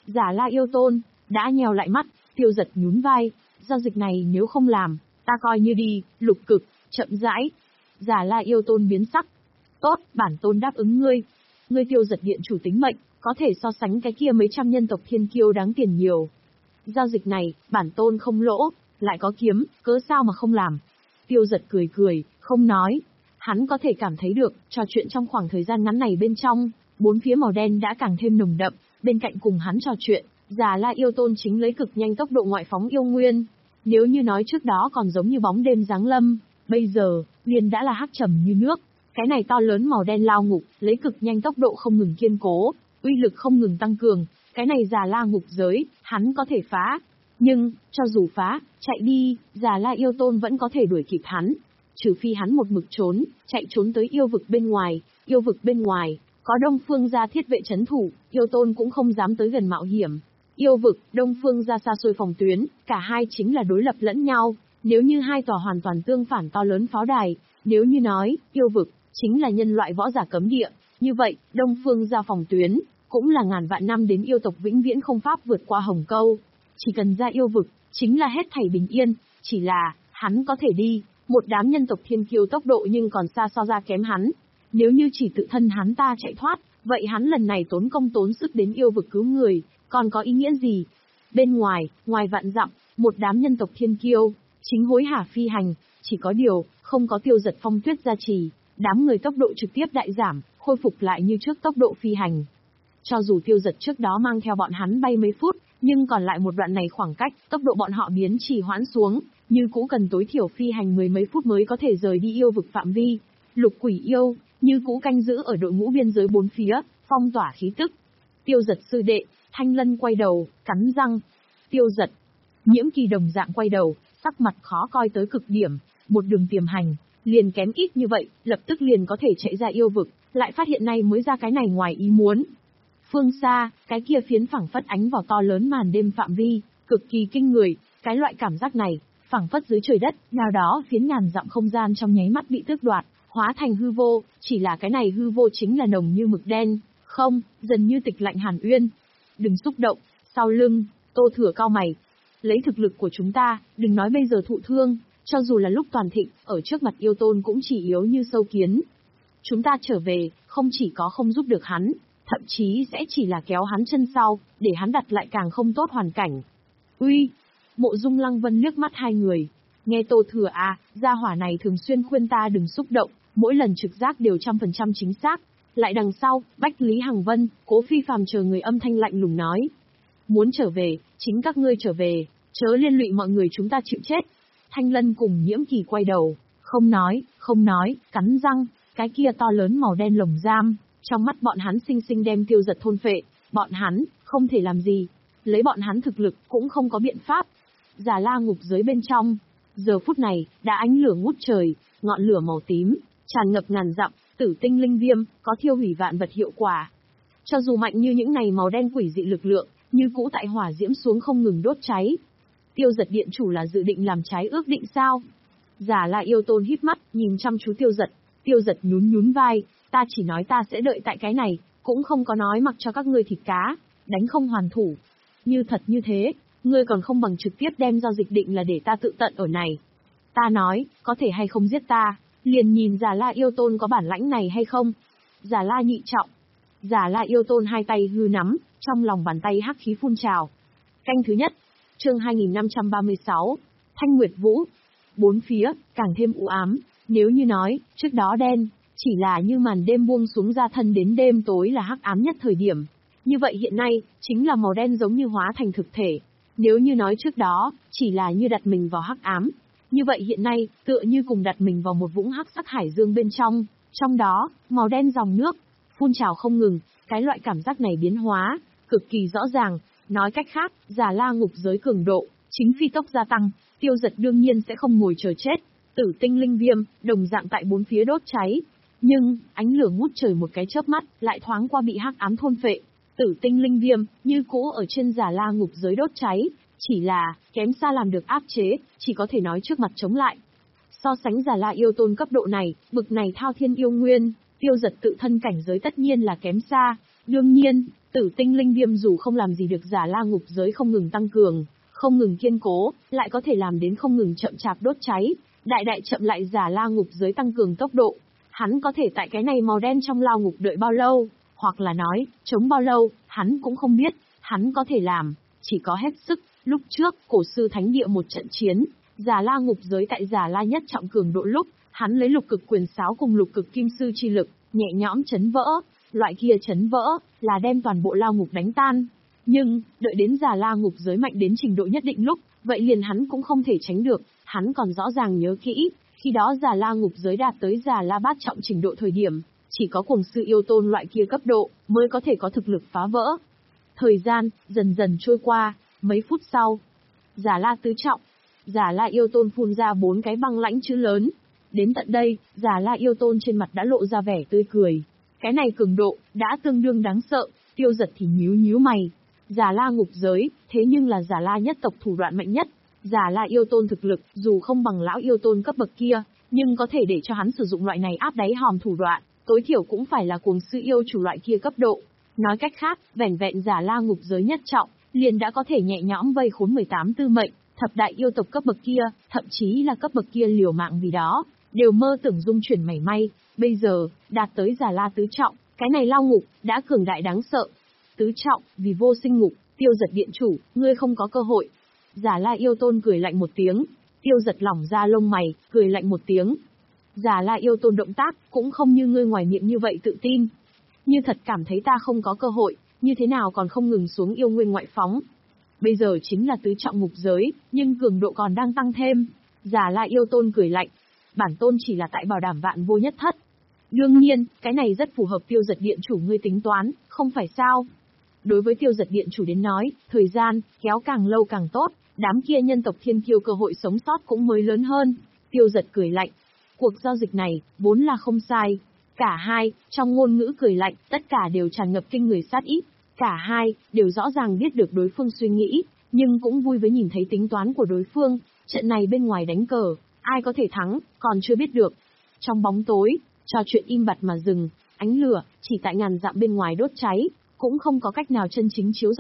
Giả La yêu tôn, đã nheo lại mắt, Tiêu Giật nhún vai, giao dịch này nếu không làm, ta coi như đi, lục cực, chậm rãi. Giả La yêu tôn biến sắc. Tốt, bản tôn đáp ứng ngươi. Ngươi Tiêu Giật điện chủ tính mệnh, có thể so sánh cái kia mấy trăm nhân tộc thiên kiêu đáng tiền nhiều. Giao dịch này, bản tôn không lỗ, lại có kiếm, cớ sao mà không làm. Tiêu Giật cười cười, không nói. Hắn có thể cảm thấy được, trò chuyện trong khoảng thời gian ngắn này bên trong, bốn phía màu đen đã càng thêm nồng đậm, bên cạnh cùng hắn trò chuyện, Già La yêu tôn chính lấy cực nhanh tốc độ ngoại phóng yêu nguyên. Nếu như nói trước đó còn giống như bóng đêm giáng lâm, bây giờ, liền đã là hắc trầm như nước. Cái này to lớn màu đen lao ngục, lấy cực nhanh tốc độ không ngừng kiên cố, uy lực không ngừng tăng cường, cái này Già La ngục giới, hắn có thể phá. Nhưng, cho dù phá, chạy đi, Già La yêu tôn vẫn có thể đuổi kịp hắn. Trừ phi hắn một mực trốn, chạy trốn tới yêu vực bên ngoài, yêu vực bên ngoài, có Đông Phương gia thiết vệ trấn thủ, yêu tôn cũng không dám tới gần mạo hiểm. Yêu vực, Đông Phương gia xa xôi phòng tuyến, cả hai chính là đối lập lẫn nhau, nếu như hai tòa hoàn toàn tương phản to lớn pháo đài, nếu như nói, yêu vực, chính là nhân loại võ giả cấm địa, như vậy, Đông Phương gia phòng tuyến, cũng là ngàn vạn năm đến yêu tộc vĩnh viễn không pháp vượt qua hồng câu. Chỉ cần ra yêu vực, chính là hết thảy bình yên, chỉ là, hắn có thể đi, một đám nhân tộc thiên kiêu tốc độ nhưng còn xa so ra kém hắn. Nếu như chỉ tự thân hắn ta chạy thoát, vậy hắn lần này tốn công tốn sức đến yêu vực cứu người, còn có ý nghĩa gì? Bên ngoài, ngoài vạn dặm, một đám nhân tộc thiên kiêu, chính hối hả phi hành, chỉ có điều, không có Tiêu Giật phong tuyết gia trì, đám người tốc độ trực tiếp đại giảm, khôi phục lại như trước tốc độ phi hành. Cho dù Tiêu Giật trước đó mang theo bọn hắn bay mấy phút, nhưng còn lại một đoạn này khoảng cách, tốc độ bọn họ biến trì hoãn xuống, như cũ cần tối thiểu phi hành mười mấy phút mới có thể rời đi yêu vực phạm vi. Lục Quỷ yêu, như cũ canh giữ ở đội ngũ biên giới bốn phía, phong tỏa khí tức. Tiêu Giật sư đệ, Thanh Lân quay đầu, cắn răng. Tiêu Giật, Nhiễm Kỳ đồng dạng quay đầu, sắc mặt khó coi tới cực điểm, một đường tiềm hành, liền kém ít như vậy, lập tức liền có thể chạy ra yêu vực, lại phát hiện nay mới ra cái này ngoài ý muốn. Phương xa, cái kia phiến phẳng phất ánh vào to lớn màn đêm phạm vi, cực kỳ kinh người, cái loại cảm giác này, phẳng phất dưới trời đất, nào đó phiến ngàn dặm không gian trong nháy mắt bị tước đoạt, hóa thành hư vô, chỉ là cái này hư vô chính là nồng như mực đen, không, dần như tịch lạnh hàn uyên. Đừng xúc động, sau lưng, Tô Thừa cao mày. Lấy thực lực của chúng ta, đừng nói bây giờ thụ thương, cho dù là lúc toàn thịnh, ở trước mặt yêu tôn cũng chỉ yếu như sâu kiến. Chúng ta trở về, không chỉ có không giúp được hắn, thậm chí sẽ chỉ là kéo hắn chân sau, để hắn đặt lại càng không tốt hoàn cảnh. Uy, Mộ Dung Lăng Vân liếc mắt hai người. Nghe Tô Thừa à, gia hỏa này thường xuyên khuyên ta đừng xúc động, mỗi lần trực giác đều trăm phần trăm chính xác. Lại đằng sau, Bách Lý Hằng Vân, Cố Phi Phàm chờ người âm thanh lạnh lùng nói. Muốn trở về, chính các ngươi trở về, chớ liên lụy mọi người chúng ta chịu chết. Thanh Lân cùng Nhiễm Kỳ quay đầu, không nói, không nói, cắn răng, cái kia to lớn màu đen lồng giam, trong mắt bọn hắn sinh sinh đem Tiêu Giật thôn phệ, bọn hắn, không thể làm gì. Lấy bọn hắn thực lực, cũng không có biện pháp. Già La ngục giới bên trong, giờ phút này, đã ánh lửa ngút trời, ngọn lửa màu tím, tràn ngập ngàn dặm, tử tinh linh viêm, có thiêu hủy vạn vật hiệu quả. Cho dù mạnh như những này màu đen quỷ dị lực lượng, như cũ tại hỏa diễm xuống không ngừng đốt cháy. Tiêu Giật điện chủ là dự định làm trái ước định sao? Già La yêu tôn híp mắt, nhìn chăm chú Tiêu Giật, Tiêu Giật nhún nhún vai, ta chỉ nói ta sẽ đợi tại cái này, cũng không có nói mặc cho các ngươi thịt cá, đánh không hoàn thủ. Như thật như thế, ngươi còn không bằng trực tiếp đem giao dịch định là để ta tự tận ở này. Ta nói, có thể hay không giết ta, liền nhìn Già La yêu tôn có bản lãnh này hay không. Già La nhị trọng. Già La yêu tôn hai tay hư nắm, trong lòng bàn tay hắc khí phun trào. Canh thứ nhất, chương hai nghìn năm trăm ba mươi sáu, Thanh Nguyệt Vũ. Bốn phía, càng thêm u ám, nếu như nói, trước đó đen, chỉ là như màn đêm buông xuống ra thân đến đêm tối là hắc ám nhất thời điểm. Như vậy hiện nay, chính là màu đen giống như hóa thành thực thể. Nếu như nói trước đó, chỉ là như đặt mình vào hắc ám. Như vậy hiện nay, tựa như cùng đặt mình vào một vũng hắc sắc hải dương bên trong. Trong đó, màu đen dòng nước, phun trào không ngừng, cái loại cảm giác này biến hóa, cực kỳ rõ ràng. Nói cách khác, Già La ngục giới cường độ, chính phi tốc gia tăng, Tiêu Giật đương nhiên sẽ không ngồi chờ chết. Tử tinh linh viêm, đồng dạng tại bốn phía đốt cháy. Nhưng, ánh lửa ngút trời một cái chớp mắt, lại thoáng qua bị hắc ám thôn phệ. Tử tinh linh viêm, như cũ ở trên Già La ngục giới đốt cháy, chỉ là, kém xa làm được áp chế, chỉ có thể nói trước mặt chống lại. So sánh Già La yêu tôn cấp độ này, bực này thao thiên yêu nguyên, Tiêu Giật tự thân cảnh giới tất nhiên là kém xa. Đương nhiên, Tử tinh linh viêm dù không làm gì được Già La ngục giới không ngừng tăng cường, không ngừng kiên cố, lại có thể làm đến không ngừng chậm chạp đốt cháy, đại đại chậm lại Già La ngục giới tăng cường tốc độ. Hắn có thể tại cái này màu đen trong lao ngục đợi bao lâu, hoặc là nói, chống bao lâu, hắn cũng không biết, hắn có thể làm, chỉ có hết sức. Lúc trước, cổ sư thánh địa một trận chiến, Già La ngục giới tại Già La nhất trọng cường độ lúc, hắn lấy lục cực quyền sáo cùng lục cực kim sư chi lực, nhẹ nhõm chấn vỡ. Loại kia chấn vỡ, là đem toàn bộ lao ngục đánh tan. Nhưng, đợi đến Già La ngục giới mạnh đến trình độ nhất định lúc, vậy liền hắn cũng không thể tránh được, hắn còn rõ ràng nhớ kỹ, khi đó Già La ngục giới đạt tới Già La bát trọng trình độ thời điểm, chỉ có cuồng sư yêu tôn loại kia cấp độ, mới có thể có thực lực phá vỡ. Thời gian, dần dần trôi qua, mấy phút sau. Già La tứ trọng, Già La yêu tôn phun ra bốn cái băng lãnh chữ lớn. Đến tận đây, Già La yêu tôn trên mặt đã lộ ra vẻ tươi cười. Cái này cường độ, đã tương đương đáng sợ, Tiêu Giật thì nhíu nhíu mày. Già La ngục giới, thế nhưng là Già La nhất tộc thủ đoạn mạnh nhất. Già La yêu tôn thực lực, dù không bằng lão yêu tôn cấp bậc kia, nhưng có thể để cho hắn sử dụng loại này áp đáy hòm thủ đoạn, tối thiểu cũng phải là cuồng sư yêu chủ loại kia cấp độ. Nói cách khác, vẻn vẹn Già La ngục giới nhất trọng, liền đã có thể nhẹ nhõm vây khốn mười tám tư mệnh, thập đại yêu tộc cấp bậc kia, thậm chí là cấp bậc kia liều mạng vì đó, đều mơ tưởng dung chuyển mảy may. Bây giờ, đạt tới Già La tứ trọng, cái này lao ngục, đã cường đại đáng sợ. Tứ trọng, vì vô sinh ngục, Tiêu Giật điện chủ, ngươi không có cơ hội. Già La yêu tôn cười lạnh một tiếng, Tiêu Giật lỏng ra lông mày, cười lạnh một tiếng. Già La yêu tôn động tác, cũng không như ngươi ngoài miệng như vậy tự tin. Như thật cảm thấy ta không có cơ hội, như thế nào còn không ngừng xuống yêu nguyên ngoại phóng. Bây giờ chính là tứ trọng ngục giới, nhưng cường độ còn đang tăng thêm. Già La yêu tôn cười lạnh, bản tôn chỉ là tại bảo đảm vạn vô nhất thất. Đương nhiên, cái này rất phù hợp Tiêu Giật điện chủ ngươi tính toán, không phải sao? Đối với Tiêu Giật điện chủ đến nói, thời gian, kéo càng lâu càng tốt, đám kia nhân tộc thiên kiêu cơ hội sống sót cũng mới lớn hơn. Tiêu Giật cười lạnh. Cuộc giao dịch này, vốn là không sai. Cả hai, trong ngôn ngữ cười lạnh, tất cả đều tràn ngập kinh người sát ý. Cả hai, đều rõ ràng biết được đối phương suy nghĩ, nhưng cũng vui với nhìn thấy tính toán của đối phương. Trận này bên ngoài đánh cờ, ai có thể thắng, còn chưa biết được. Trong bóng tối, trò chuyện im bặt mà dừng, ánh lửa, chỉ tại ngàn dặm bên ngoài đốt cháy, cũng không có cách nào chân chính chiếu